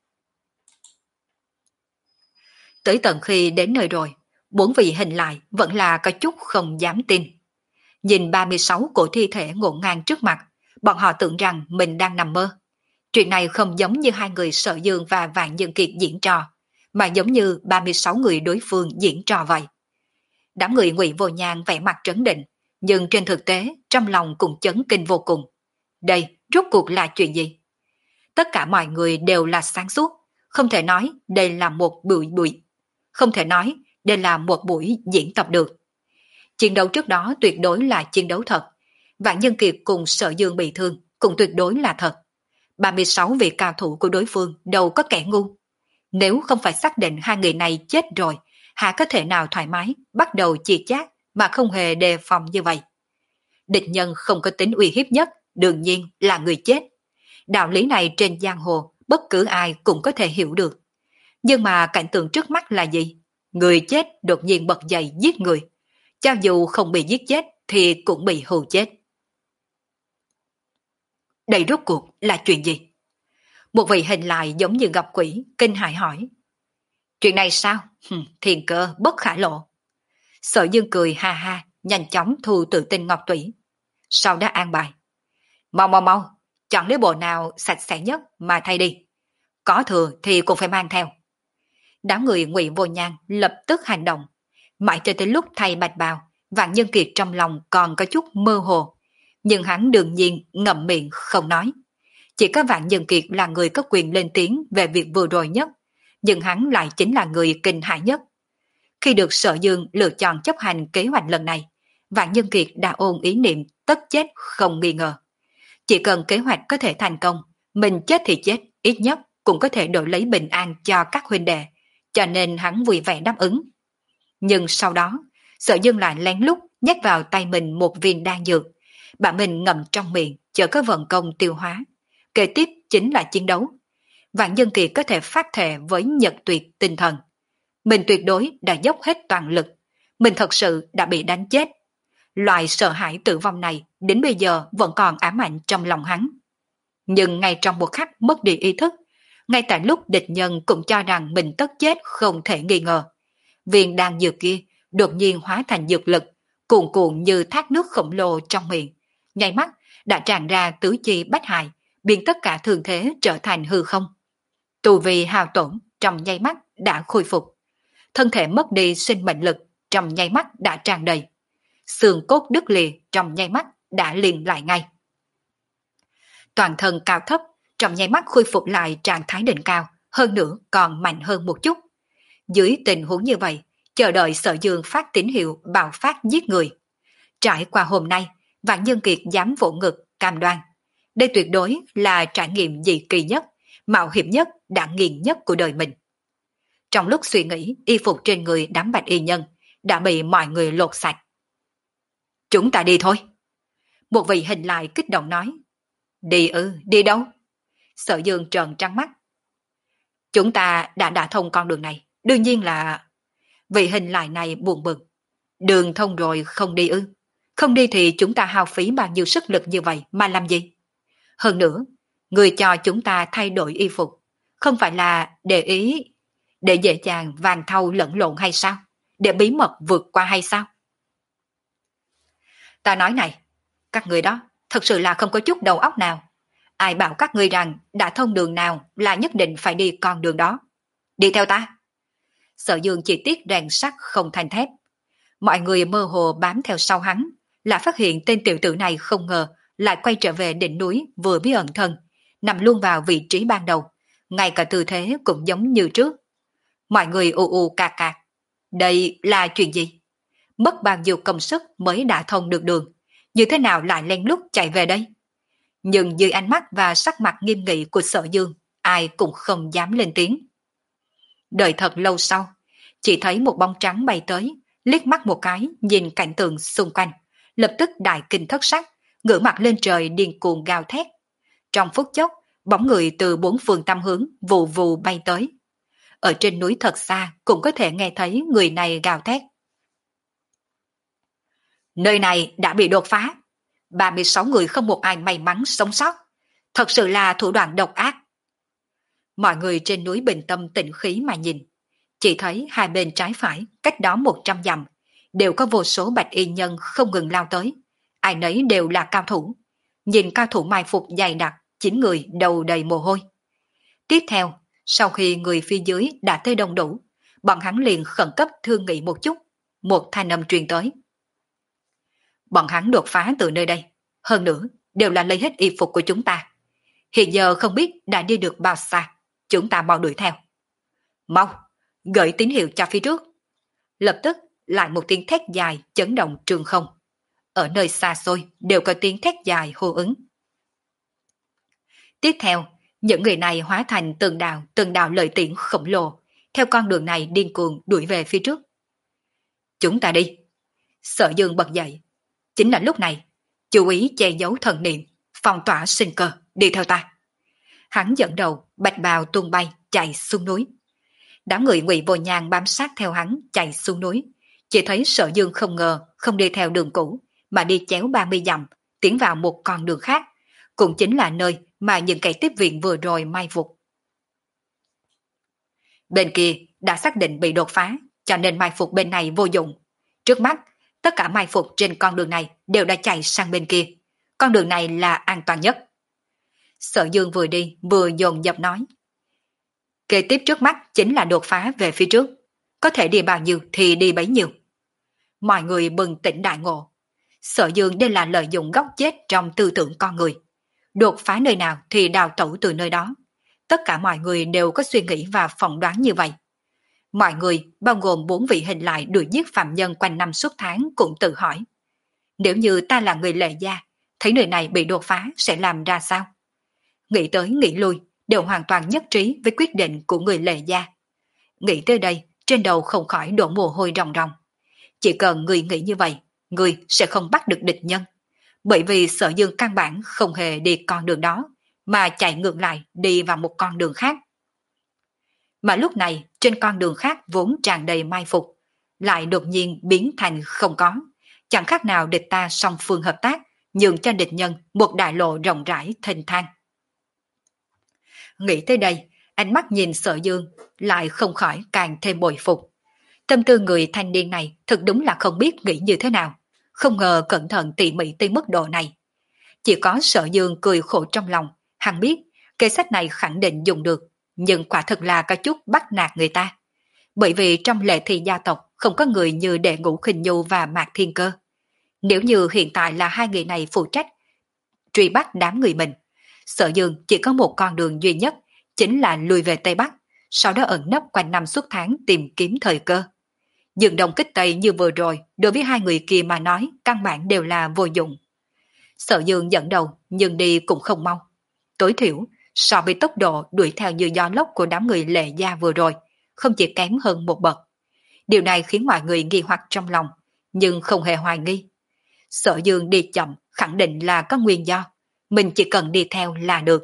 Tới tận khi đến nơi rồi, bốn vị hình lại vẫn là có chút không dám tin. Nhìn ba mươi sáu cổ thi thể ngổn ngang trước mặt, bọn họ tưởng rằng mình đang nằm mơ. Chuyện này không giống như hai người Sở Dương và Vạn Nhân Kiệt diễn trò, mà giống như ba mươi sáu người đối phương diễn trò vậy. Đám người Ngụy Vô Nhan vẻ mặt trấn định, nhưng trên thực tế trong lòng cũng chấn kinh vô cùng. Đây rốt cuộc là chuyện gì? Tất cả mọi người đều là sáng suốt, không thể nói đây là một buổi buổi, không thể nói đây là một buổi diễn tập được. Chiến đấu trước đó tuyệt đối là chiến đấu thật. Vạn Nhân Kiệt cùng Sở Dương bị thương cũng tuyệt đối là thật. ba mươi sáu vị cao thủ của đối phương đâu có kẻ ngu. Nếu không phải xác định hai người này chết rồi, hạ có thể nào thoải mái bắt đầu chia chác mà không hề đề phòng như vậy. Địch nhân không có tính uy hiếp nhất, đương nhiên là người chết. Đạo lý này trên giang hồ bất cứ ai cũng có thể hiểu được. Nhưng mà cảnh tượng trước mắt là gì? Người chết đột nhiên bật dậy giết người. Cho dù không bị giết chết thì cũng bị hù chết. Đây rốt cuộc là chuyện gì? Một vị hình lại giống như gặp quỷ, kinh hãi hỏi. Chuyện này sao? Hừm, thiên cơ bất khả lộ. Sở Dương cười ha ha, nhanh chóng thu tự tin ngọc tủy. Sau đó an bài. Mau mau mau, chọn lấy bộ nào sạch sẽ nhất mà thay đi. Có thừa thì cũng phải mang theo. Đám người Ngụy Vô Nhan lập tức hành động. Mãi cho tới lúc thay bạch bào, Vạn Nhân Kiệt trong lòng còn có chút mơ hồ. Nhưng hắn đương nhiên ngậm miệng không nói. Chỉ có Vạn Nhân Kiệt là người có quyền lên tiếng về việc vừa rồi nhất, nhưng hắn lại chính là người kinh hãi nhất. Khi được Sở Dương lựa chọn chấp hành kế hoạch lần này, Vạn Nhân Kiệt đã ôm ý niệm tất chết không nghi ngờ. Chỉ cần kế hoạch có thể thành công, mình chết thì chết, ít nhất cũng có thể đổi lấy bình an cho các huynh đệ, cho nên hắn vui vẻ đáp ứng. Nhưng sau đó, Sở Dương lại lén lút nhét vào tay mình một viên đan dược, bà mình ngậm trong miệng, chờ có vận công tiêu hóa. Kế tiếp chính là chiến đấu. Vạn Nhân Kiệt có thể phát thệ với nhật tuyệt tinh thần. Mình tuyệt đối đã dốc hết toàn lực. Mình thật sự đã bị đánh chết. Loại sợ hãi tử vong này đến bây giờ vẫn còn ám ảnh trong lòng hắn. Nhưng ngay trong một khắc mất đi ý thức, ngay tại lúc địch nhân cũng cho rằng mình tất chết không thể nghi ngờ, viên đan dược kia đột nhiên hóa thành dược lực, cuồn cuộn như thác nước khổng lồ trong miệng. Nháy mắt đã tràn ra tứ chi bách hại, biến tất cả thường thế trở thành hư không. Tu vi hao tổn trong nháy mắt đã khôi phục. Thân thể mất đi sinh mệnh lực trong nháy mắt đã tràn đầy. Xương cốt đứt lìa trong nháy mắt đã liền lại ngay. Toàn thân cao thấp trong nháy mắt khôi phục lại trạng thái đỉnh cao, hơn nữa còn mạnh hơn một chút. Dưới tình huống như vậy, chờ đợi Sở Dương phát tín hiệu bạo phát giết người. Trải qua hôm nay, Vạn Nhân Kiệt dám vỗ ngực, cam đoan. Đây tuyệt đối là trải nghiệm dị kỳ nhất, mạo hiểm nhất, đáng nghiền nhất của đời mình. Trong lúc suy nghĩ, y phục trên người đám bạch y nhân đã bị mọi người lột sạch. Chúng ta đi thôi. Một vị hình lại kích động nói. Đi ư, đi đâu? Sở Dương trợn trắng mắt. Chúng ta đã đã thông con đường này, đương nhiên là... Vị hình lại này buồn bực. Đường thông rồi không đi ư? Không đi thì chúng ta hao phí bao nhiêu sức lực như vậy mà làm gì? Hơn nữa, người cho chúng ta thay đổi y phục, không phải là để ý, để dễ dàng vàng thau lẫn lộn hay sao? Để bí mật vượt qua hay sao? Ta nói này, các người đó thật sự là không có chút đầu óc nào. Ai bảo các ngươi rằng đã thông đường nào là nhất định phải đi con đường đó. Đi theo ta. Sở Dương chỉ tiếc rèn sắt không thành thép. Mọi người mơ hồ bám theo sau hắn, là phát hiện tên tiểu tử này không ngờ lại quay trở về đỉnh núi vừa bí ẩn thân, nằm luôn vào vị trí ban đầu, ngay cả tư thế cũng giống như trước. Mọi người ù ù cạc cạc. Đây là chuyện gì? Mất bao nhiêu công sức mới đã thông được đường, như thế nào lại lén lút chạy về đây? Nhưng dưới ánh mắt và sắc mặt nghiêm nghị của Sở Dương, ai cũng không dám lên tiếng. Đợi thật lâu sau, chỉ thấy một bóng trắng bay tới, liếc mắt một cái nhìn cảnh tượng xung quanh, lập tức đại kinh thất sắc, ngửa mặt lên trời điên cuồng gào thét. Trong phút chốc, bóng người từ bốn phương tám hướng vù vù bay tới. Ở trên núi thật xa cũng có thể nghe thấy người này gào thét. Nơi này đã bị đột phá. ba mươi sáu người không một ai may mắn sống sót. Thật sự là thủ đoạn độc ác. Mọi người trên núi bình tâm tĩnh khí mà nhìn. Chỉ thấy hai bên trái phải, cách đó một trăm dặm, đều có vô số bạch y nhân không ngừng lao tới. Ai nấy đều là cao thủ. Nhìn cao thủ mai phục dày đặc, chín người đầu đầy mồ hôi. Tiếp theo, sau khi người phía dưới đã tới đông đủ, bọn hắn liền khẩn cấp thương nghị một chút. Một thanh âm truyền tới. bọn hắn đột phá từ nơi đây. Hơn nữa, đều là lấy hết y phục của chúng ta. Hiện giờ không biết đã đi được bao xa, chúng ta mau đuổi theo. Mau, gửi tín hiệu cho phía trước. Lập tức lại một tiếng thét dài chấn động trường không. Ở nơi xa xôi đều có tiếng thét dài hô ứng. Tiếp theo, những người này hóa thành từng đạo từng đạo lợi tiễn khổng lồ, theo con đường này điên cuồng đuổi về phía trước. Chúng ta đi. Sở Dương bật dậy. Chính là lúc này, chú ý che giấu thần niệm, phong tỏa sinh cơ, đi theo ta. Hắn dẫn đầu, bạch bào tung bay, chạy xuống núi. Đám người Ngụy Vô Nhàn bám sát theo hắn chạy xuống núi, chỉ thấy Sở Dương không ngờ không đi theo đường cũ, mà đi chéo ba mươi dặm, tiến vào một con đường khác, cũng chính là nơi mà những kẻ tiếp viện vừa rồi mai phục. Bên kia đã xác định bị đột phá, cho nên mai phục bên này vô dụng. Trước mắt, tất cả mai phục trên con đường này đều đã chạy sang bên kia. Con đường này là an toàn nhất. Sở Dương vừa đi vừa dồn dập nói. Kế tiếp trước mắt chính là đột phá về phía trước. Có thể đi bao nhiêu thì đi bấy nhiêu. Mọi người bừng tỉnh đại ngộ. Sở Dương đây là lợi dụng góc chết trong tư tưởng con người. Đột phá nơi nào thì đào tẩu từ nơi đó. Tất cả mọi người đều có suy nghĩ và phỏng đoán như vậy. Mọi người, bao gồm bốn vị hình lại đuổi giết phạm nhân quanh năm suốt tháng cũng tự hỏi. Nếu như ta là người Lệ Gia, thấy nơi này bị đột phá sẽ làm ra sao? Nghĩ tới nghĩ lui, đều hoàn toàn nhất trí với quyết định của người Lệ Gia. Nghĩ tới đây, trên đầu không khỏi đổ mồ hôi ròng ròng. Chỉ cần người nghĩ như vậy, người sẽ không bắt được địch nhân. Bởi vì Sở Dương căn bản không hề đi con đường đó, mà chạy ngược lại đi vào một con đường khác. Mà lúc này, trên con đường khác vốn tràn đầy mai phục, lại đột nhiên biến thành không có, chẳng khác nào địch ta song phương hợp tác, nhường cho địch nhân một đại lộ rộng rãi thênh thang. Nghĩ tới đây, ánh mắt nhìn Sở Dương lại không khỏi càng thêm bội phục. Tâm tư người thanh niên này thật đúng là không biết nghĩ như thế nào, không ngờ cẩn thận tỉ mỉ tới mức độ này. Chỉ có Sở Dương cười khổ trong lòng, hắn biết kế sách này khẳng định dùng được, nhưng quả thực là có chút bắt nạt người ta. Bởi vì trong Lệ Thị gia tộc không có người như Đệ Ngũ Khinh Nhu và Mạc Thiên Cơ. Nếu như hiện tại là hai người này phụ trách truy bắt đám người mình, Sở Dương chỉ có một con đường duy nhất, chính là lùi về Tây Bắc, sau đó ẩn nấp quanh năm suốt tháng tìm kiếm thời cơ. Dừng đồng kích Tây như vừa rồi, đối với hai người kia mà nói, căn bản đều là vô dụng. Sở Dương dẫn đầu, nhưng đi cũng không mau. Tối thiểu, so với tốc độ đuổi theo như gió lốc của đám người Lệ Gia vừa rồi, không chỉ kém hơn một bậc. Điều này khiến mọi người nghi hoặc trong lòng, nhưng không hề hoài nghi. Sở Dương đi chậm, khẳng định là có nguyên do, mình chỉ cần đi theo là được.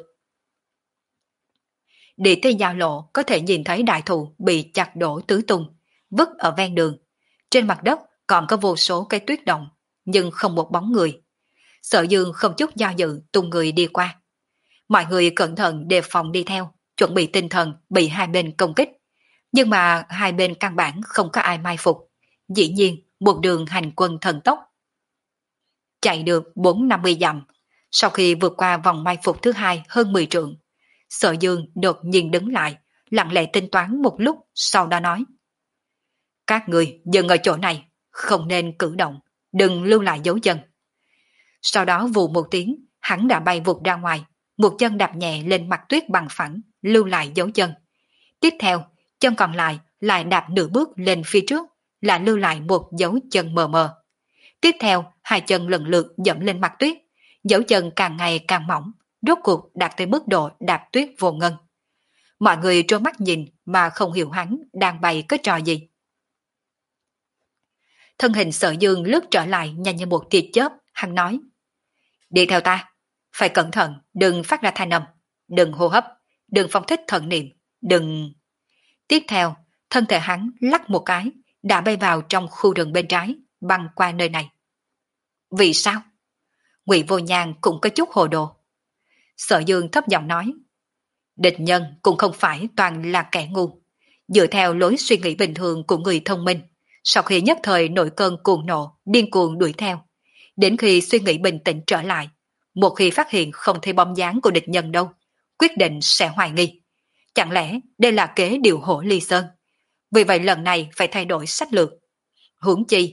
Đi tới giao lộ có thể nhìn thấy đại thụ bị chặt đổ tứ tung, vứt ở ven đường. Trên mặt đất còn có vô số cây tuyết động, nhưng không một bóng người. Sở Dương không chút do dự tung người đi qua. Mọi người cẩn thận đề phòng đi theo, chuẩn bị tinh thần bị hai bên công kích. Nhưng mà hai bên căn bản không có ai mai phục. Dĩ nhiên một đường hành quân thần tốc. Chạy được bốn năm mươi dặm, sau khi vượt qua vòng mai phục thứ hai hơn mười trượng, Sở Dương đột nhiên đứng lại, lặng lẽ tính toán một lúc, sau đó nói. Các người dừng ở chỗ này, không nên cử động, đừng lưu lại dấu chân. Sau đó vù một tiếng, hắn đã bay vụt ra ngoài, một chân đạp nhẹ lên mặt tuyết bằng phẳng, lưu lại dấu chân. Tiếp theo, chân còn lại lại đạp nửa bước lên phía trước, là lưu lại một dấu chân mờ mờ. Tiếp theo, hai chân lần lượt dẫm lên mặt tuyết, dấu chân càng ngày càng mỏng, rốt cuộc đạt tới mức độ đạp tuyết vô ngân. Mọi người trố mắt nhìn mà không hiểu hắn đang bày cái trò gì. Thân hình Sở Dương lướt trở lại nhanh như một tia chớp, hắn nói. Đi theo ta, phải cẩn thận, đừng phát ra thanh âm, đừng hô hấp, đừng phóng thích thần niệm, đừng... Tiếp theo, thân thể hắn lắc một cái, đã bay vào trong khu rừng bên trái, băng qua nơi này. Vì sao? Ngụy Vô Nhàn cũng có chút hồ đồ. Sở Dương thấp giọng nói. Địch nhân cũng không phải toàn là kẻ ngu. Dựa theo lối suy nghĩ bình thường của người thông minh, sau khi nhất thời nổi cơn cuồng nộ, điên cuồng đuổi theo, đến khi suy nghĩ bình tĩnh trở lại, một khi phát hiện không thấy bóng dáng của địch nhân đâu, quyết định sẽ hoài nghi. Chẳng lẽ đây là kế điều hổ ly sơn? Vì vậy lần này phải thay đổi sách lược. Huống chi,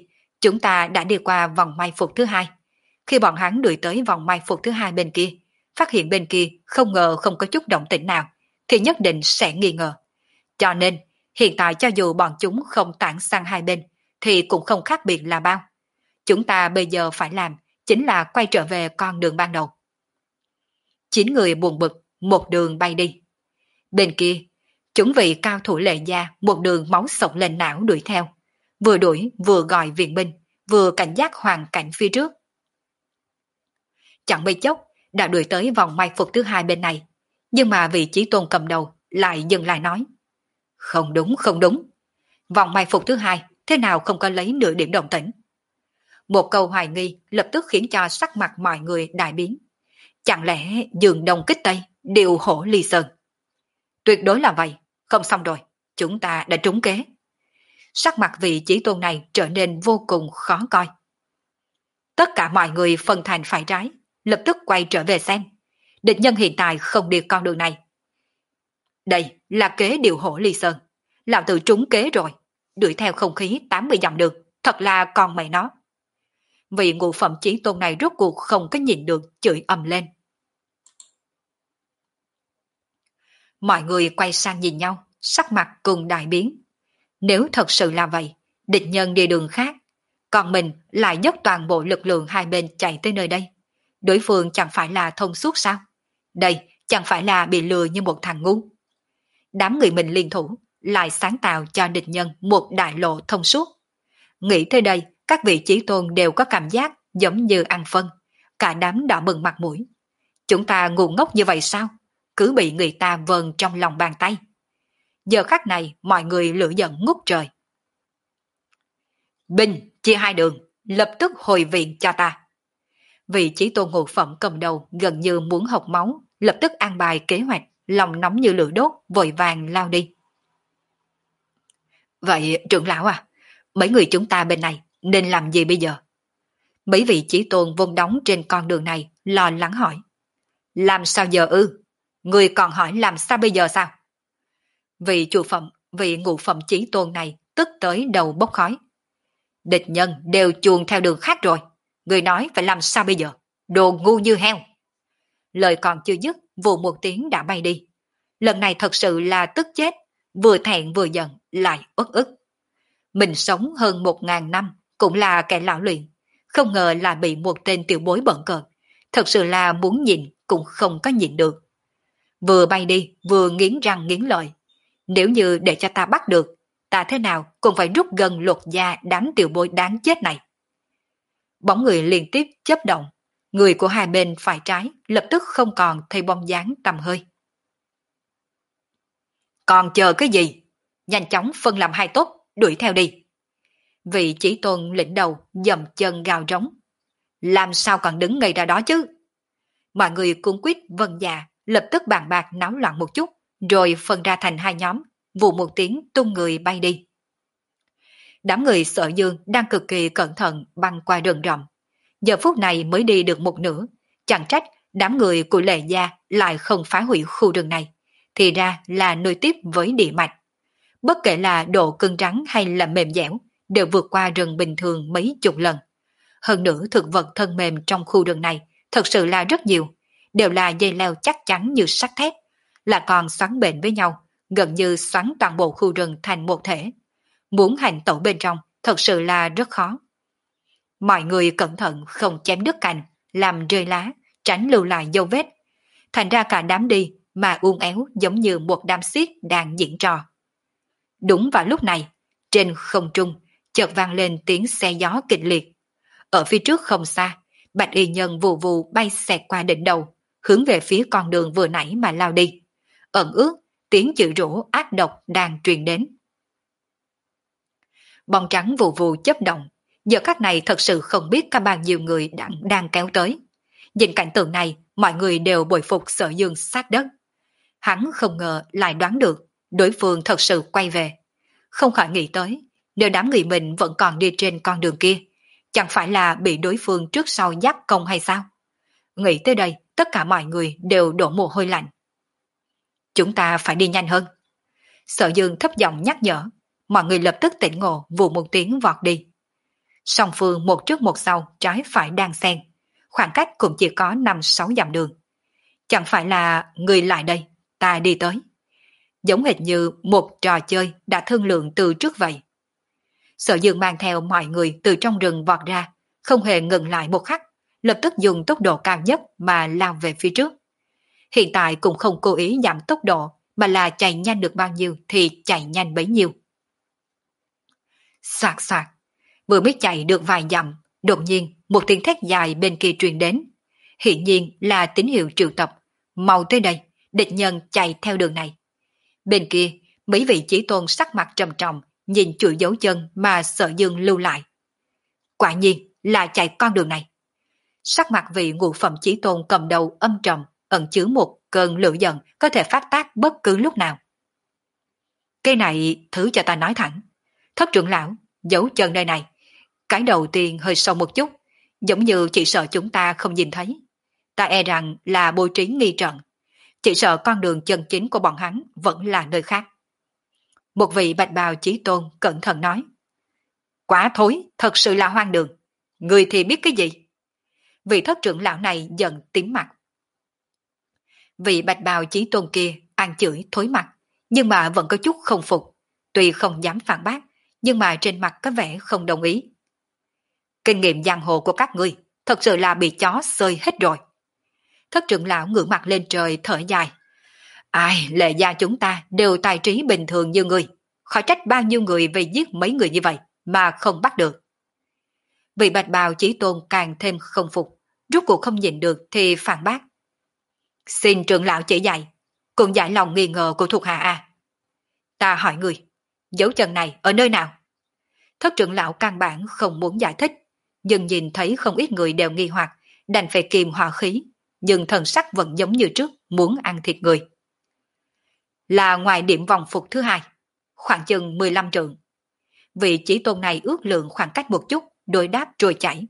chúng ta đã đi qua vòng mai phục thứ hai. Khi bọn hắn đuổi tới vòng mai phục thứ hai bên kia, phát hiện bên kia không ngờ không có chút động tĩnh nào, thì nhất định sẽ nghi ngờ. Cho nên, hiện tại cho dù bọn chúng không tản sang hai bên, thì cũng không khác biệt là bao. Chúng ta bây giờ phải làm chính là quay trở về con đường ban đầu. Chín người buồn bực, một đường bay đi. Bên kia, chúng vị cao thủ Lệ Gia một đường máu sộc lên não đuổi theo. Vừa đuổi vừa gọi viện binh, vừa cảnh giác hoàn cảnh phía trước. Chẳng mấy chốc đã đuổi tới vòng mai phục thứ hai bên này, nhưng mà vị Chí Tôn cầm đầu lại dừng lại nói: không đúng, không đúng. Vòng mai phục thứ hai thế nào không có lấy nửa điểm đồng tĩnh? Một câu hoài nghi lập tức khiến cho sắc mặt mọi người đại biến. Chẳng lẽ giường đông kích tây, điều hổ ly sơn? Tuyệt đối là vậy, không xong rồi, chúng ta đã trúng kế. Sắc mặt vị Chí Tôn này trở nên vô cùng khó coi. Tất cả mọi người phân thành phải trái, lập tức quay trở về xem. Địch nhân hiện tại không đi con đường này. Đây là kế điều hổ ly sơn. Lão tử trúng kế rồi, đuổi theo không khí tám mươi dặm được, thật là con mày nó. Vị ngũ phẩm Chí Tôn này rốt cuộc không có nhìn được, chửi ầm lên. Mọi người quay sang nhìn nhau, sắc mặt cùng đại biến. Nếu thật sự là vậy, địch nhân đi đường khác, còn mình lại dốc toàn bộ lực lượng hai bên chạy tới nơi đây. Đối phương chẳng phải là thông suốt sao? Đây chẳng phải là bị lừa như một thằng ngu. Đám người mình liên thủ lại sáng tạo cho địch nhân một đại lộ thông suốt. Nghĩ tới đây, các vị Chí Tôn đều có cảm giác giống như ăn phân, cả đám đỏ bừng mặt mũi. Chúng ta ngu ngốc như vậy sao? Cứ bị người ta vờn trong lòng bàn tay. Giờ khắc này mọi người lửa giận ngút trời. Binh chia hai đường, lập tức hồi viện cho ta. Vị Chí Tôn ngũ phẩm cầm đầu gần như muốn hộc máu, lập tức an bài kế hoạch, lòng nóng như lửa đốt, vội vàng lao đi. Vậy trưởng lão à, mấy người chúng ta bên này nên làm gì bây giờ? Mấy vị Chí Tôn vốn đóng trên con đường này lo lắng hỏi. Làm sao giờ ư? Người còn hỏi làm sao bây giờ sao? Vị chủ phẩm, vị ngũ phẩm Chí Tôn này tức tới đầu bốc khói. Địch nhân đều chuồn theo đường khác rồi. Người nói phải làm sao bây giờ? Đồ ngu như heo. Lời còn chưa dứt, vụ một tiếng đã bay đi. Lần này thật sự là tức chết, vừa thẹn vừa giận, lại uất ức. Mình sống hơn một ngàn năm, cũng là kẻ lão luyện. Không ngờ là bị một tên tiểu bối bận cợt. Thật sự là muốn nhìn cũng không có nhìn được. Vừa bay đi, vừa nghiến răng nghiến lợi. Nếu như để cho ta bắt được, ta thế nào cũng phải rút gần lột da đám tiểu bối đáng chết này. Bóng người liên tiếp chớp động, người của hai bên phải trái lập tức không còn thấy bóng dáng tầm hơi. Còn chờ cái gì? Nhanh chóng phân làm hai tốt, đuổi theo đi. Vị Chí Tôn lĩnh đầu dầm chân gào rống. Làm sao còn đứng ngây ra đó chứ? Mọi người cuống quýt vâng dạ, lập tức bàn bạc náo loạn một chút, rồi phân ra thành hai nhóm, vụ một tiếng tung người bay đi. Đám người Sở Dương đang cực kỳ cẩn thận băng qua rừng rậm. Giờ phút này mới đi được một nửa, chẳng trách đám người của Lệ Gia lại không phá hủy khu rừng này, thì ra là nối tiếp với địa mạch. Bất kể là độ cứng rắn hay là mềm dẻo, đều vượt qua rừng bình thường mấy chục lần. Hơn nữa thực vật thân mềm trong khu rừng này thật sự là rất nhiều, đều là dây leo chắc chắn như sắt thép, là còn xoắn bền với nhau, gần như xoắn toàn bộ khu rừng thành một thể. Muốn hành tẩu bên trong thật sự là rất khó. Mọi người cẩn thận không chém đứt cành, làm rơi lá, tránh lưu lại dấu vết. Thành ra cả đám đi mà uốn éo giống như một đám xiếc đang diễn trò. Đúng vào lúc này, trên không trung chợt vang lên tiếng xe gió kịch liệt. Ở phía trước không xa, bạch y nhân vù vù bay xẹt qua đỉnh đầu, hướng về phía con đường vừa nãy mà lao đi. Ẩn ước, tiếng chữ rủa ác độc đang truyền đến. Bóng trắng vù vù chớp động, giờ khắc này thật sự không biết có bao nhiêu người đang, đang kéo tới. Nhìn cảnh tượng này, mọi người đều bội phục Sở Dương sát đất. Hắn không ngờ lại đoán được, đối phương thật sự quay về. Không khỏi nghĩ tới, nếu đám người mình vẫn còn đi trên con đường kia, chẳng phải là bị đối phương trước sau giáp công hay sao? Nghĩ tới đây, tất cả mọi người đều đổ mồ hôi lạnh. Chúng ta phải đi nhanh hơn. Sở Dương thấp giọng nhắc nhở, mọi người lập tức tỉnh ngộ vụ một tiếng vọt đi. Song phương một trước một sau, trái phải đang xen. Khoảng cách cũng chỉ có năm sáu dặm đường. Chẳng phải là người lại đây, ta đi tới. Giống hệt như một trò chơi đã thương lượng từ trước vậy. Sở Dương mang theo mọi người từ trong rừng vọt ra, không hề ngừng lại một khắc, lập tức dùng tốc độ cao nhất mà lao về phía trước. Hiện tại cũng không cố ý giảm tốc độ, mà là chạy nhanh được bao nhiêu thì chạy nhanh bấy nhiêu. Soạt soạt, vừa mới chạy được vài dặm, đột nhiên một tiếng thét dài bên kia truyền đến. Hiển nhiên là tín hiệu triệu tập, mau tới đây, địch nhân chạy theo đường này. Bên kia, mấy vị chí tôn sắc mặt trầm trọng, nhìn chuỗi dấu chân mà Sở Dương lưu lại. Quả nhiên là chạy con đường này. Sắc mặt vị ngũ phẩm chí tôn cầm đầu âm trầm, ẩn chứa một cơn lửa giận có thể phát tác bất cứ lúc nào. Cái này thứ cho ta nói thẳng. Thất trưởng lão, dấu chân nơi này. Cái đầu tiên hơi sâu một chút, giống như chỉ sợ chúng ta không nhìn thấy. Ta e rằng là bố trí nghi trận. Chỉ sợ con đường chân chính của bọn hắn vẫn là nơi khác. Một vị bạch bào chí tôn cẩn thận nói. Quá thối, thật sự là hoang đường. Người thì biết cái gì? Vị thất trưởng lão này giận tím mặt. Vị bạch bào chí tôn kia ăn chửi thối mặt, nhưng mà vẫn có chút không phục. Tuy không dám phản bác, nhưng mà trên mặt có vẻ không đồng ý. Kinh nghiệm giang hồ của các ngươi thật sự là bị chó xơi hết rồi. Thất trưởng lão ngửa mặt lên trời thở dài. Ai, lệ gia chúng ta đều tài trí bình thường như người, khỏi trách bao nhiêu người về giết mấy người như vậy mà không bắt được. Vị bạch bào chí tôn càng thêm không phục, rốt cuộc không nhìn được thì phản bác. Xin trưởng lão chỉ dạy, cũng giải lòng nghi ngờ của thuộc hạ à. Ta hỏi người, dấu chân này ở nơi nào? Thất trưởng lão căn bản không muốn giải thích, nhưng nhìn thấy không ít người đều nghi hoặc, đành phải kìm hỏa khí, nhưng thần sắc vẫn giống như trước, muốn ăn thịt người. Là ngoài điểm vòng phục thứ hai, khoảng chừng mười lăm trượng. Vị chí tôn này ước lượng khoảng cách một chút, đối đáp trôi chảy.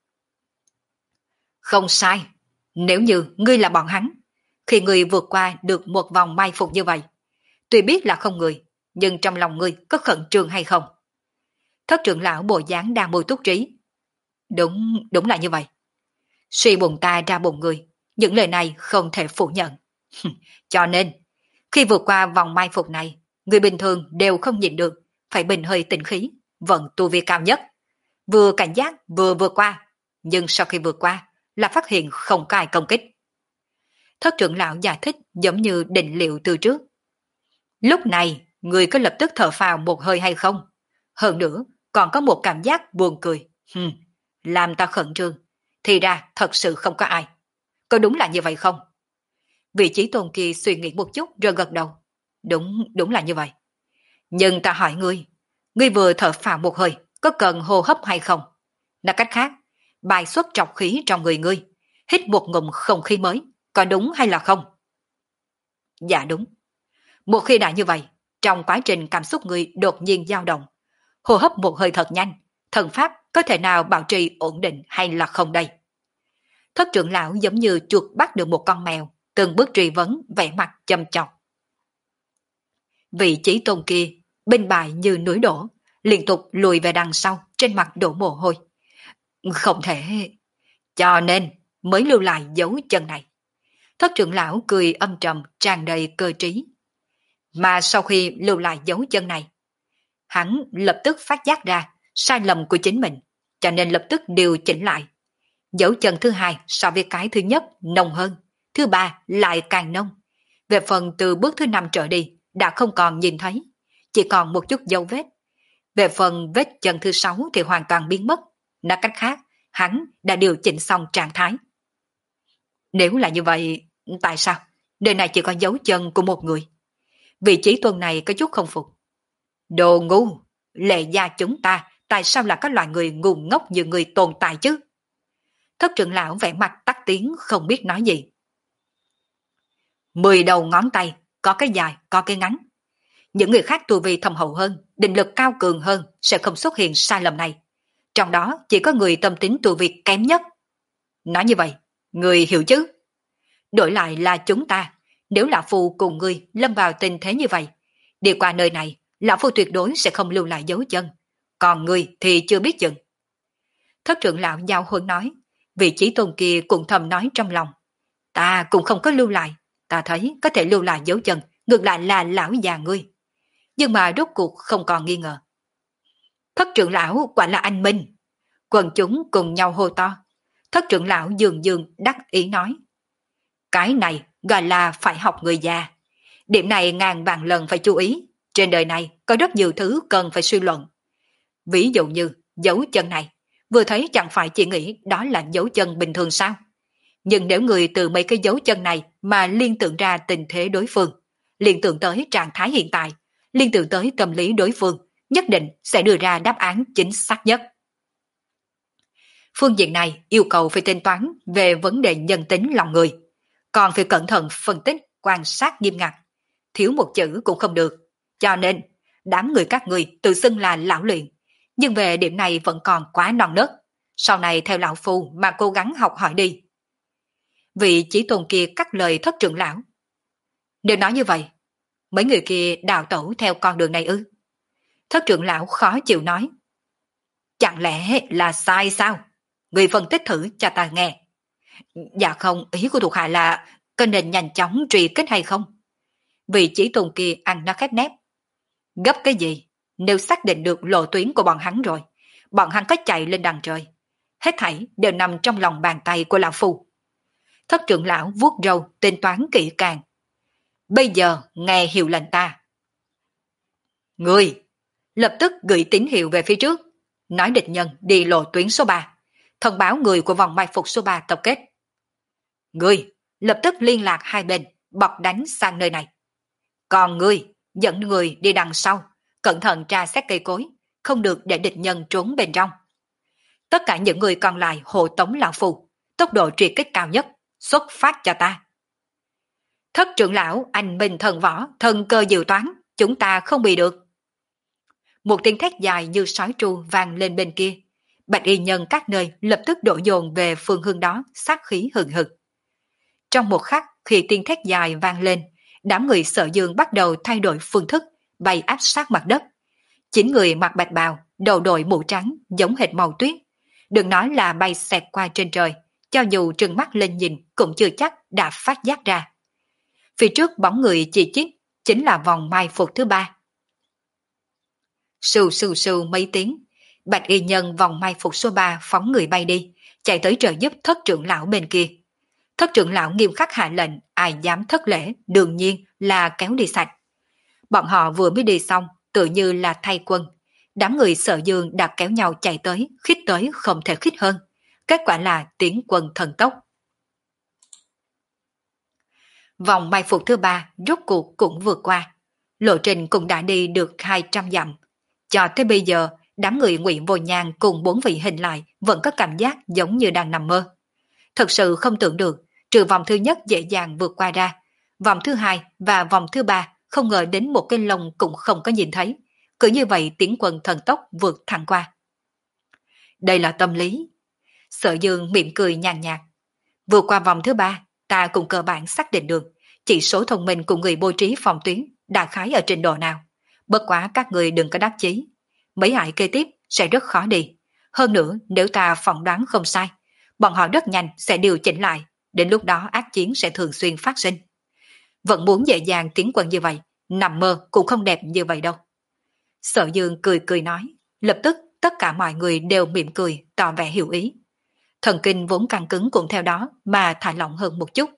Không sai, nếu như ngươi là bọn hắn, khi ngươi vượt qua được một vòng mai phục như vậy, tuy biết là không người, nhưng trong lòng ngươi có khẩn trương hay không? Thất trưởng lão bộ dáng đang mưu túc trí. Đúng, đúng là như vậy. Suy bụng ta ra bụng người, những lời này không thể phủ nhận. Cho nên, khi vượt qua vòng mai phục này, người bình thường đều không nhịn được, phải bình hơi tĩnh khí, vận tu vi cao nhất. Vừa cảnh giác vừa vượt qua, nhưng sau khi vượt qua là phát hiện không có ai công kích. Thất trưởng lão giải thích giống như định liệu từ trước. Lúc này, người có lập tức thở phào một hơi hay không? Hơn nữa, còn có một cảm giác buồn cười. Hừm, làm ta khẩn trương. Thì ra thật sự không có ai. Có đúng là như vậy không? Vị trí tôn kia suy nghĩ một chút rồi gật đầu. Đúng, đúng là như vậy. Nhưng ta hỏi ngươi, ngươi vừa thở phào một hơi, có cần hô hấp hay không? Nói cách khác, bài xuất trọc khí trong người ngươi, hít một ngụm không khí mới, có đúng hay là không? Dạ đúng. Một khi đã như vậy, trong quá trình cảm xúc ngươi đột nhiên dao động, hô hấp một hơi thật nhanh, thần pháp có thể nào bảo trì ổn định hay là không đây? Thất trưởng lão giống như chuột bắt được một con mèo, từng bước truy vấn vẻ mặt châm chọc. Vị trí tôn kia, bên bài như núi đổ, liên tục lùi về đằng sau, trên mặt đổ mồ hôi. Không thể. Cho nên mới lưu lại dấu chân này. Thất trưởng lão cười âm trầm, tràn đầy cơ trí. Mà sau khi lưu lại dấu chân này, hắn lập tức phát giác ra sai lầm của chính mình, cho nên lập tức điều chỉnh lại. Dấu chân thứ hai so với cái thứ nhất nông hơn, thứ ba lại càng nông. Về phần từ bước thứ năm trở đi đã không còn nhìn thấy, chỉ còn một chút dấu vết. Về phần vết chân thứ sáu thì hoàn toàn biến mất. Nói cách khác, hắn đã điều chỉnh xong trạng thái. Nếu là như vậy, tại sao nơi này chỉ có dấu chân của một người? Vị trí tuần này có chút không phục. Đồ ngu, lệ gia chúng ta tại sao là các loại người ngu ngốc như người tồn tại chứ? Thất trưởng lão vẻ mặt tắt tiếng không biết nói gì. Mười đầu ngón tay, có cái dài, có cái ngắn. Những người khác tu vi thâm hậu hơn, định lực cao cường hơn sẽ không xuất hiện sai lầm này. Trong đó chỉ có người tâm tính tu vi kém nhất. Nói như vậy, người hiểu chứ? Đổi lại là chúng ta, nếu Lão Phu cùng người lâm vào tình thế như vậy, đi qua nơi này, Lão Phu tuyệt đối sẽ không lưu lại dấu chân. Còn người thì chưa biết chừng. Thất trưởng lão giao huấn nói, vị chí tôn kia cũng thầm nói trong lòng. Ta cũng không có lưu lại, ta thấy có thể lưu lại dấu chân, ngược lại là lão già ngươi. Nhưng mà rốt cuộc không còn nghi ngờ. Thất trưởng lão quả là anh minh. Quần chúng cùng nhau hô to. Thất trưởng lão dường dường đắc ý nói. Cái này gọi là phải học người già. Điểm này ngàn vạn lần phải chú ý. Trên đời này có rất nhiều thứ cần phải suy luận. Ví dụ như dấu chân này, vừa thấy chẳng phải chỉ nghĩ đó là dấu chân bình thường sao? Nhưng nếu người từ mấy cái dấu chân này mà liên tưởng ra tình thế đối phương, liên tưởng tới trạng thái hiện tại, liên tưởng tới tâm lý đối phương, nhất định sẽ đưa ra đáp án chính xác nhất. Phương diện này yêu cầu phải tính toán về vấn đề nhân tính lòng người, còn phải cẩn thận phân tích, quan sát nghiêm ngặt, thiếu một chữ cũng không được. Cho nên, đám người các người tự xưng là lão luyện, nhưng về điểm này vẫn còn quá non nớt. Sau này theo lão phu mà cố gắng học hỏi đi. Vị chí tôn kia cắt lời thất trưởng lão. Nếu nói như vậy, mấy người kia đào tẩu theo con đường này ư? Thất trưởng lão khó chịu nói. Chẳng lẽ là sai sao? Người phân tích thử cho ta nghe. Dạ không, ý của thuộc hạ là có nên nhanh chóng truy kích hay không? Vị chí tôn kia ăn nó khép nép. Gấp cái gì? Nếu xác định được lộ tuyến của bọn hắn rồi, bọn hắn có chạy lên đằng trời. Hết thảy đều nằm trong lòng bàn tay của lão phu. Thất trưởng lão vuốt râu tính toán kỹ càng. Bây giờ nghe hiệu lệnh ta. Người lập tức gửi tín hiệu về phía trước, nói địch nhân đi lộ tuyến số ba, thông báo người của vòng mai phục số ba tập kết. Người lập tức liên lạc hai bên, bọc đánh sang nơi này. Còn ngươi dẫn người đi đằng sau, cẩn thận tra xét cây cối, không được để địch nhân trốn bên trong. Tất cả những người còn lại hộ tống lão phu, tốc độ truy kích cao nhất, xuất phát cho ta. Thất trưởng lão, anh minh thần võ, thần cơ dự toán, chúng ta không bị được. Một tiếng thét dài như sói tru vang lên bên kia. Bạch y nhân các nơi lập tức đổ dồn về phương hướng đó, sát khí hừng hực. Trong một khắc khi tiếng thét dài vang lên, đám người Sở Dương bắt đầu thay đổi phương thức, bay áp sát mặt đất. Chín người mặc bạch bào, đầu đội mũ trắng, giống hệt màu tuyết. Đừng nói là bay xẹt qua trên trời, cho dù trừng mắt lên nhìn cũng chưa chắc đã phát giác ra. Phía trước bóng người chỉ chít, chính là vòng mai phục thứ ba. Sù sù sù mấy tiếng, bạch y nhân vòng mai phục số ba phóng người bay đi, chạy tới trợ giúp thất trưởng lão bên kia. Thất trưởng lão nghiêm khắc hạ lệnh, ai dám thất lễ, đương nhiên là kéo đi sạch. Bọn họ vừa mới đi xong, tự như là thay quân. Đám người Sở Dương đã kéo nhau chạy tới, khít tới không thể khít hơn. Kết quả là tiến quân thần tốc. Vòng mai phục thứ ba rốt cuộc cũng vượt qua. Lộ trình cũng đã đi được hai trăm dặm. Cho tới bây giờ, đám người Ngụy Vô Nhàn cùng bốn vị hình lại vẫn có cảm giác giống như đang nằm mơ. Thật sự không tưởng được, trừ vòng thứ nhất dễ dàng vượt qua ra. Vòng thứ hai và vòng thứ ba không ngờ đến một cái lồng cũng không có nhìn thấy. Cứ như vậy tiến quân thần tốc vượt thẳng qua. Đây là tâm lý. Sở Dương mỉm cười nhàn nhạt. Vượt qua vòng thứ ba, ta cũng cơ bản xác định được chỉ số thông minh của người bố trí phòng tuyến đại khái ở trình độ nào. Bất quá các người đừng có đắc chí. Mấy hải kế tiếp sẽ rất khó đi. Hơn nữa nếu ta phỏng đoán không sai, bọn họ rất nhanh sẽ điều chỉnh lại. Đến lúc đó ác chiến sẽ thường xuyên phát sinh. Vẫn muốn dễ dàng tiến quân như vậy, nằm mơ cũng không đẹp như vậy đâu. Sở Dương cười cười nói, lập tức tất cả mọi người đều mỉm cười, tỏ vẻ hiểu ý. Thần kinh vốn căng cứng cũng theo đó mà thả lỏng hơn một chút.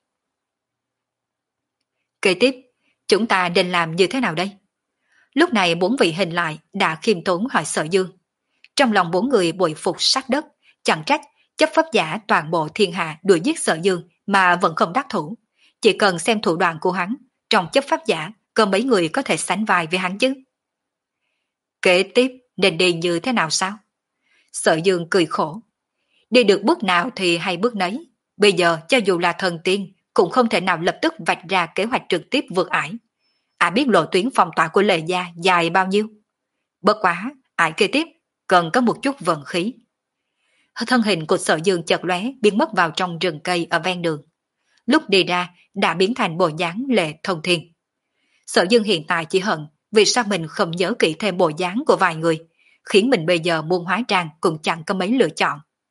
Kế tiếp, chúng ta nên làm như thế nào đây? Lúc này bốn vị hình lại đã khiêm tốn hỏi Sở Dương. Trong lòng bốn người bội phục sát đất, chẳng trách chấp pháp giả toàn bộ thiên hạ đuổi giết Sở Dương mà vẫn không đắc thủ. Chỉ cần xem thủ đoạn của hắn, trong chấp pháp giả có mấy người có thể sánh vai với hắn chứ. Kế tiếp nên đi như thế nào sao? Sở Dương cười khổ. Đi được bước nào thì hay bước nấy. Bây giờ cho dù là thần tiên cũng không thể nào lập tức vạch ra kế hoạch trực tiếp vượt ải. Ai biết lộ tuyến phong tỏa của Lệ Gia dài bao nhiêu? Bất quá, ải kế tiếp cần có một chút vận khí. Thân hình của Sở Dương chợt lóe biến mất vào trong rừng cây ở ven đường. Lúc đi ra đã biến thành bộ dáng lệ thông thiên. Sở Dương hiện tại chỉ hận vì sao mình không nhớ kỹ thêm bộ dáng của vài người, khiến mình bây giờ muốn hóa trang cũng chẳng có mấy lựa chọn.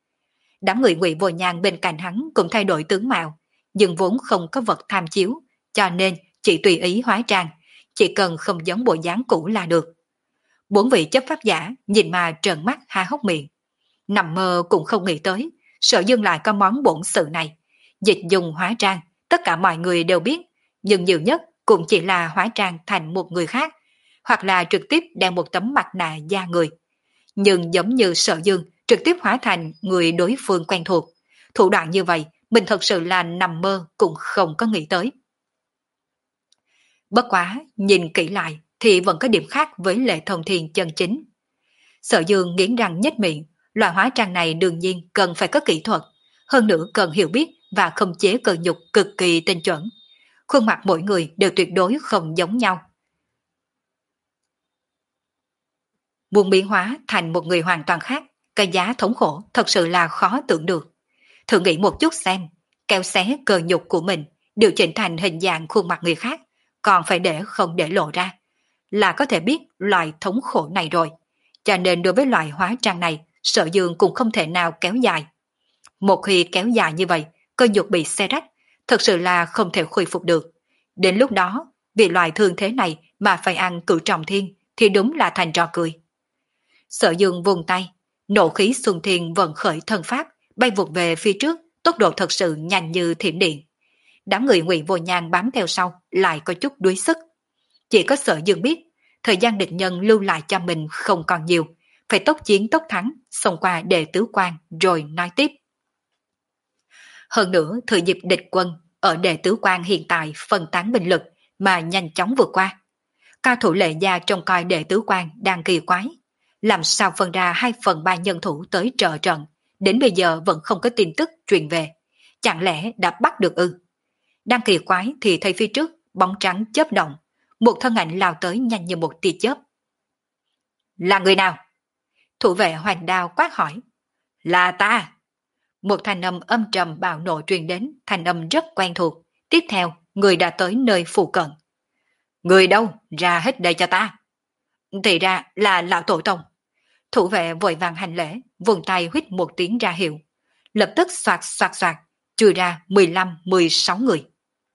Đám người Ngụy Vô Nhàn bên cạnh hắn cũng thay đổi tướng mạo, nhưng vốn không có vật tham chiếu, cho nên chỉ tùy ý hóa trang, chỉ cần không giống bộ dáng cũ là được. Bốn vị chấp pháp giả nhìn mà trợn mắt há hốc miệng, nằm mơ cũng không nghĩ tới, Sở Dương lại có món bổn sự này. Dịch dùng hóa trang, tất cả mọi người đều biết, nhưng nhiều nhất cũng chỉ là hóa trang thành một người khác, hoặc là trực tiếp đeo một tấm mặt nạ da người. Nhưng giống như Sở Dương trực tiếp hóa thành người đối phương quen thuộc, thủ đoạn như vậy mình thật sự là nằm mơ cũng không có nghĩ tới. Bất quá, nhìn kỹ lại thì vẫn có điểm khác với Lệ Thông Thiên chân chính. Sở Dương nghiến răng nhếch miệng, loại hóa trang này đương nhiên cần phải có kỹ thuật, hơn nữa cần hiểu biết và khống chế cơ nhục cực kỳ tinh chuẩn. Khuôn mặt mỗi người đều tuyệt đối không giống nhau. Muốn biến hóa thành một người hoàn toàn khác, cái giá thống khổ thật sự là khó tưởng được. Thử nghĩ một chút xem, kéo xé cơ nhục của mình, điều chỉnh thành hình dạng khuôn mặt người khác, còn phải để không để lộ ra, là có thể biết loại thống khổ này rồi. Cho nên đối với loại hóa trang này, Sở Dương cũng không thể nào kéo dài. Một khi kéo dài như vậy, cơ nhục bị xé rách, thật sự là không thể khôi phục được. Đến lúc đó, vì loại thương thế này mà phải ăn cửu trọng thiên thì đúng là thành trò cười. Sở Dương vùng tay, nộ khí xuân thiên vận khởi thân pháp, bay vụt về phía trước, tốc độ thật sự nhanh như thiểm điện. Đám người Ngụy Vô Nhàn bám theo sau lại có chút đuối sức. Chỉ có Sở Dương biết, thời gian địch nhân lưu lại cho mình không còn nhiều, phải tốc chiến tốc thắng, xông qua đệ tứ quan rồi nói tiếp. Hơn nữa, thời dịp địch quân ở đệ tứ quan hiện tại phân tán binh lực mà nhanh chóng vượt qua. Cao thủ Lệ gia trông coi đệ tứ quan đang kỳ quái, làm sao phân ra hai phần ba nhân thủ tới trợ trận, đến bây giờ vẫn không có tin tức truyền về, chẳng lẽ đã bắt được ư? Đang kỳ quái thì thấy phía trước bóng trắng chớp động, một thân ảnh lao tới nhanh như một tia chớp. Là người nào? Thủ vệ Hoành Đao quát hỏi. Là ta. Một thanh âm âm trầm bạo nộ truyền đến, thanh âm rất quen thuộc. Tiếp theo, người đã tới nơi phụ cận. Người đâu? Ra hết đây cho ta. Thì ra là lão tổ tông. Thủ vệ vội vàng hành lễ, vùng tay huýt một tiếng ra hiệu. Lập tức xoạt xoạt xoạt, chui ra mười lăm mười sáu người.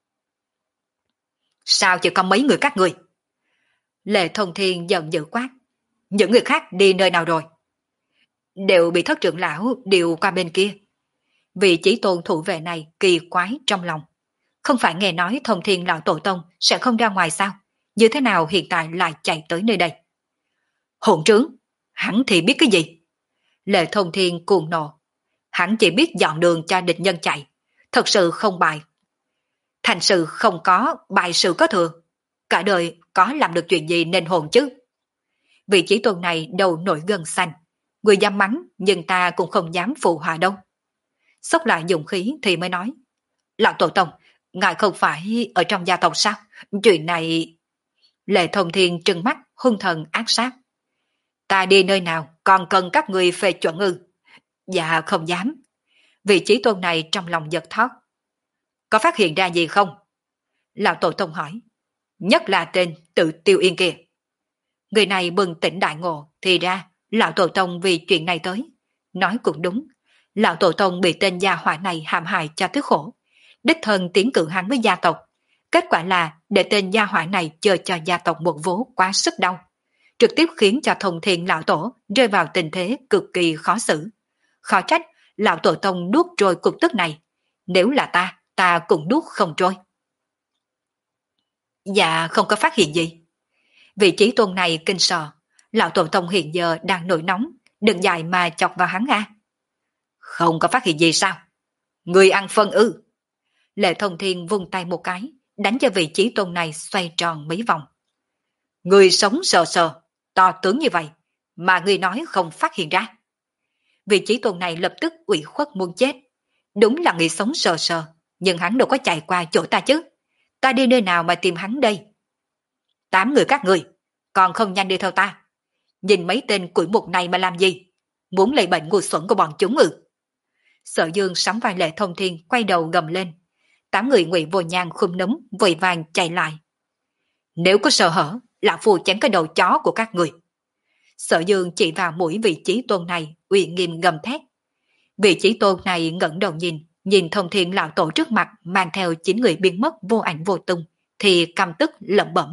Sao chỉ có mấy người các người? Lệ Thông Thiên giận dữ quát. Những người khác đi nơi nào rồi? Đều bị thất trưởng lão điều qua bên kia. Vị chỉ tôn thủ vệ này kỳ quái trong lòng. Không phải nghe nói Thông Thiên lão tổ tông sẽ không ra ngoài sao? Như thế nào hiện tại lại chạy tới nơi đây? Hỗn trướng, hắn thì biết cái gì? Lệ Thông Thiên cuồng nộ. Hắn chỉ biết dọn đường cho địch nhân chạy. Thật sự không bại. Thành sự không có, bại sự có thừa. Cả đời có làm được chuyện gì nên hồn chứ? Vị chỉ tôn này đầu nổi gân xanh. Người dám mắng nhưng ta cũng không dám phụ họa đâu. Xốc lại dùng khí thì mới nói. Lão tổ tông, ngài không phải ở trong gia tộc sao? Chuyện này... Lệ Thông Thiên trừng mắt hung thần ác sát. Ta đi nơi nào còn cần các người phê chuẩn ư? Dạ không dám. Vị trí tôn này trong lòng giật thót. Có phát hiện ra gì không? Lão tổ tông hỏi. Nhất là tên Tự Tiêu Yên kia. Người này bừng tỉnh đại ngộ, thì ra lão tổ tông vì chuyện này tới. Nói cũng đúng. Lão tổ tông bị tên gia hỏa này hãm hại cho tức khổ. Đích thân tiến cử hắn với gia tộc. Kết quả là để tên gia hỏa này chơi cho gia tộc một vố quá sức đau. Trực tiếp khiến cho Thông Thiên lão tổ rơi vào tình thế cực kỳ khó xử. Khó trách lão tổ tông nuốt trôi cục tức này. Nếu là ta, ta cũng nuốt không trôi. Dạ không có phát hiện gì. Vị trí tôn này kinh sợ. Lão tổ tông hiện giờ đang nổi nóng, đừng dại mà chọc vào hắn à. Không có phát hiện gì sao? Người ăn phân ư? Lệ Thông Thiên vung tay một cái, đánh cho vị trí tôn này xoay tròn mấy vòng. Người sống sờ sờ, to tướng như vậy, mà người nói không phát hiện ra. Vị trí tôn này lập tức ủy khuất muốn chết. Đúng là người sống sờ sờ, nhưng hắn đâu có chạy qua chỗ ta chứ. Ta đi nơi nào mà tìm hắn đây? Tám người các người, còn không nhanh đi theo ta. Nhìn mấy tên củi mục này mà làm gì? Muốn lây bệnh ngu xuẩn của bọn chúng ư? Sở Dương sắm vai Lệ Thông Thiên quay đầu gầm lên. Tám người Ngụy Vô Nhàn khum núm vội vàng chạy lại. Nếu có sơ hở, lão phù chém cái đầu chó của các người. Sở Dương chỉ vào mũi vị trí tôn này uy nghiêm gầm thét. Vị Chí Tôn này ngẩng đầu nhìn, nhìn Thông Thiên lão tổ trước mặt mang theo chín người biến mất vô ảnh vô tung, thì căm tức lẩm bẩm.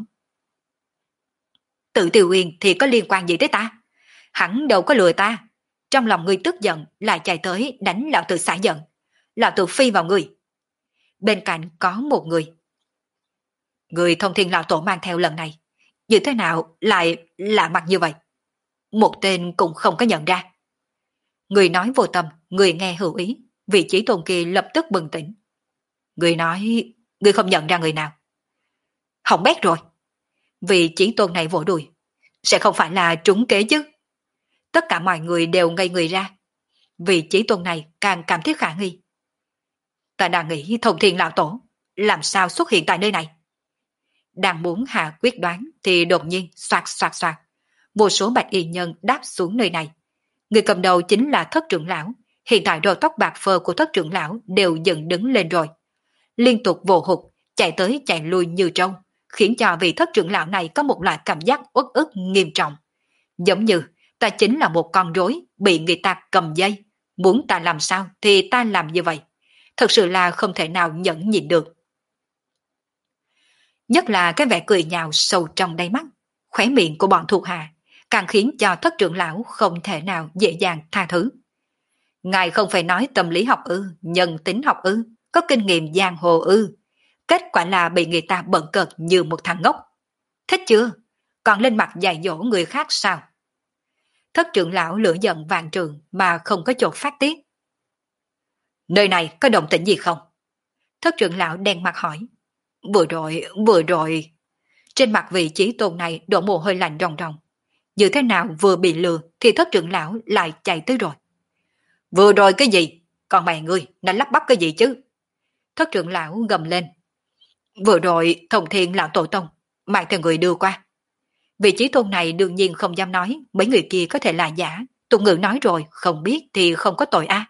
Tự Tiêu Uyên thì có liên quan gì tới ta? Hắn đâu có lừa ta. Trong lòng ngươi tức giận lại chạy tới đánh lão tử xả giận. Lão tử phi vào người. Bên cạnh có một người. Người Thông Thiên lão tổ mang theo lần này, như thế nào lại lạ mặt như vậy? Một tên cũng không có nhận ra. Người nói vô tâm, người nghe hữu ý, vị Chí Tôn kia lập tức bừng tỉnh. Người nói, người không nhận ra người nào. Hỏng bét rồi. Vị Chí Tôn này vỗ đùi. Sẽ không phải là trúng kế chứ? Tất cả mọi người đều ngây người ra. Vị Chí Tôn này càng cảm thấy khả nghi. Ta đang nghĩ Thông Thiên lão tổ làm sao xuất hiện tại nơi này. Đang muốn hạ quyết đoán thì đột nhiên xoạt xoạt xoạt. Vô số bạch y nhân đáp xuống nơi này. Người cầm đầu chính là Thất trưởng lão. Hiện tại râu tóc bạc phơ của Thất trưởng lão đều dựng đứng lên rồi. Liên tục vồ hụt, chạy tới chạy lui như trâu, khiến cho vị Thất trưởng lão này có một loại cảm giác uất ức nghiêm trọng. Giống như ta chính là một con rối bị người ta cầm dây. Muốn ta làm sao thì ta làm như vậy. Thật sự là không thể nào nhẫn nhịn được. Nhất là cái vẻ cười nhạo sâu trong đáy mắt, khóe miệng của bọn thuộc hạ, càng khiến cho Thất trưởng lão không thể nào dễ dàng tha thứ. Ngài không phải nói tâm lý học ư, nhân tính học ư, có kinh nghiệm giang hồ ư. Kết quả là bị người ta bận cợt như một thằng ngốc. Thích chưa? Còn lên mặt dạy dỗ người khác sao? Thất trưởng lão lửa giận vạn trường mà không có chỗ phát tiết. Nơi này có động tĩnh gì không? Thất trưởng lão đen mặt hỏi. Vừa rồi, vừa rồi. Trên mặt vị Chí Tôn này đổ mồ hôi lạnh ròng ròng. Như thế nào vừa bị lừa thì Thất trưởng lão lại chạy tới rồi. Vừa rồi cái gì? Còn mày ngươi, nó lắp bắp cái gì chứ? Thất trưởng lão gầm lên. Vừa rồi Thông Thiên lão tổ tông mang theo người đưa qua. Vị Chí Tôn này đương nhiên không dám nói mấy người kia có thể là giả. Tục ngữ nói rồi, không biết thì không có tội a. À.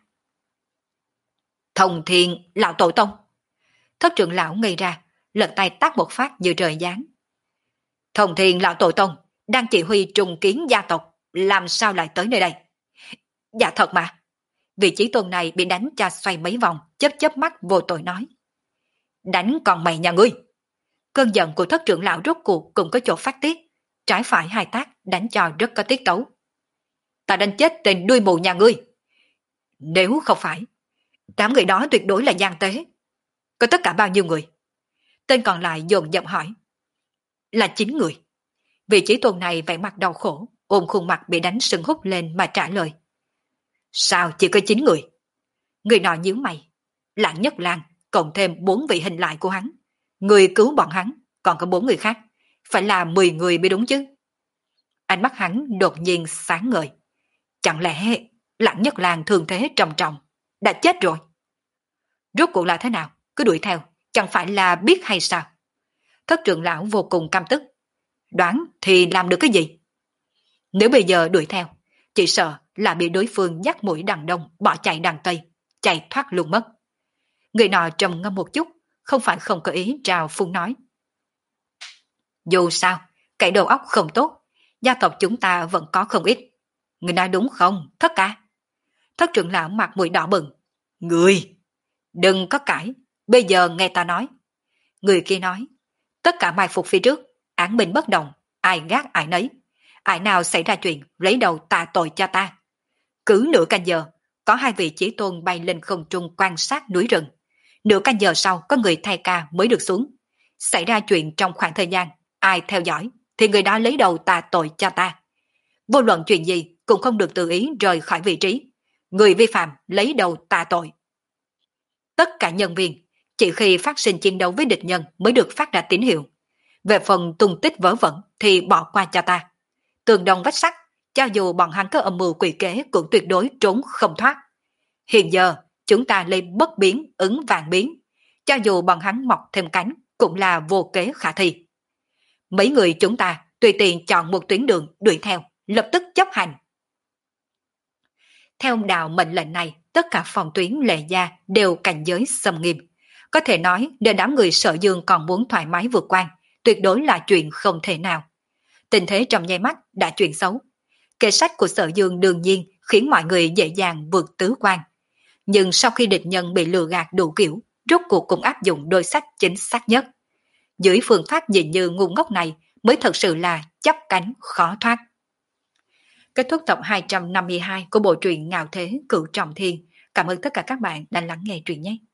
Thông Thiên lão tổ tông. Thất trưởng lão ngây ra, lật tay tát một phát như trời giáng. Thông Thiên lão tổ tông đang chỉ huy trùng kiến gia tộc, làm sao lại tới nơi đây? Dạ thật mà. Vị Chí Tôn này bị đánh cho xoay mấy vòng, chớp chớp mắt vô tội nói. Đánh còn mày nhà ngươi. Cơn giận của Thất trưởng lão rốt cuộc cũng có chỗ phát tiết, trái phải hai tác đánh cho rất có tiết tấu. Ta đánh chết tên đuôi mù nhà ngươi. Nếu không phải, đám người đó tuyệt đối là gian tế. Có tất cả bao nhiêu người? Tên còn lại dồn dập hỏi. Là chín người. Vị Chí Tôn này vẻ mặt đau khổ, ôm khuôn mặt bị đánh sưng húp lên mà trả lời. Sao chỉ có chín người? Người nọ nhíu mày. Lãng Nhất Lang cộng thêm bốn vị hình lại của hắn. Người cứu bọn hắn, còn có bốn người khác. Phải là mười người mới đúng chứ. Ánh mắt hắn đột nhiên sáng ngời. Chẳng lẽ Lãng Nhất Lang thương thế trầm trọng, đã chết rồi? Rốt cuộc là thế nào? Cứ đuổi theo, chẳng phải là biết hay sao? Thất trưởng lão vô cùng căm tức. Đoán thì làm được cái gì? Nếu bây giờ đuổi theo, chỉ sợ là bị đối phương dắt mũi đằng đông bỏ chạy đằng tây, chạy thoát luôn mất. Người nọ trầm ngâm một chút, không phải không có ý trào phun nói. Dù sao, cái đầu óc không tốt, gia tộc chúng ta vẫn có không ít. Người nói đúng không, Thất ca? Thất trưởng lão mặt mũi đỏ bừng. Người! Đừng có cãi, bây giờ nghe ta nói. Người kia nói, tất cả mai phục phía trước, án binh bất động, ai gác ai nấy. Ai nào xảy ra chuyện, lấy đầu tạ tội cho ta. Cứ nửa canh giờ, có hai vị Chí Tôn bay lên không trung quan sát núi rừng. Nửa canh giờ sau có người thay ca mới được xuống. Xảy ra chuyện trong khoảng thời gian, ai theo dõi, thì người đó lấy đầu tạ tội cho ta. Vô luận chuyện gì cũng không được tự ý rời khỏi vị trí. Người vi phạm lấy đầu tạ tội. Tất cả nhân viên, chỉ khi phát sinh chiến đấu với địch nhân mới được phát ra tín hiệu. Về phần tung tích vớ vẩn thì bỏ qua cho ta. Tường đồng vách sắt, cho dù bọn hắn có âm mưu quỷ kế cũng tuyệt đối trốn không thoát. Hiện giờ, chúng ta lấy bất biến ứng vạn biến. Cho dù bọn hắn mọc thêm cánh, cũng là vô kế khả thi. Mấy người chúng ta tùy tiện chọn một tuyến đường đuổi theo, lập tức chấp hành. Theo đạo mệnh lệnh này, tất cả phòng tuyến lệ gia đều cảnh giới xâm nghiêm. Có thể nói, để đám người Sở Dương còn muốn thoải mái vượt quan, tuyệt đối là chuyện không thể nào. Tình thế trong nháy mắt đã chuyển xấu. Kế sách của Sở Dương đương nhiên khiến mọi người dễ dàng vượt tứ quan. Nhưng sau khi địch nhân bị lừa gạt đủ kiểu, rốt cuộc cũng áp dụng đôi sách chính xác nhất. Dưới phương pháp nhìn như ngu ngốc này mới thật sự là chấp cánh khó thoát. Kết thúc tập hai trăm năm mươi hai của bộ truyện Ngạo Thế Cửu Trọng Thiên. Cảm ơn tất cả các bạn đã lắng nghe truyện nhé.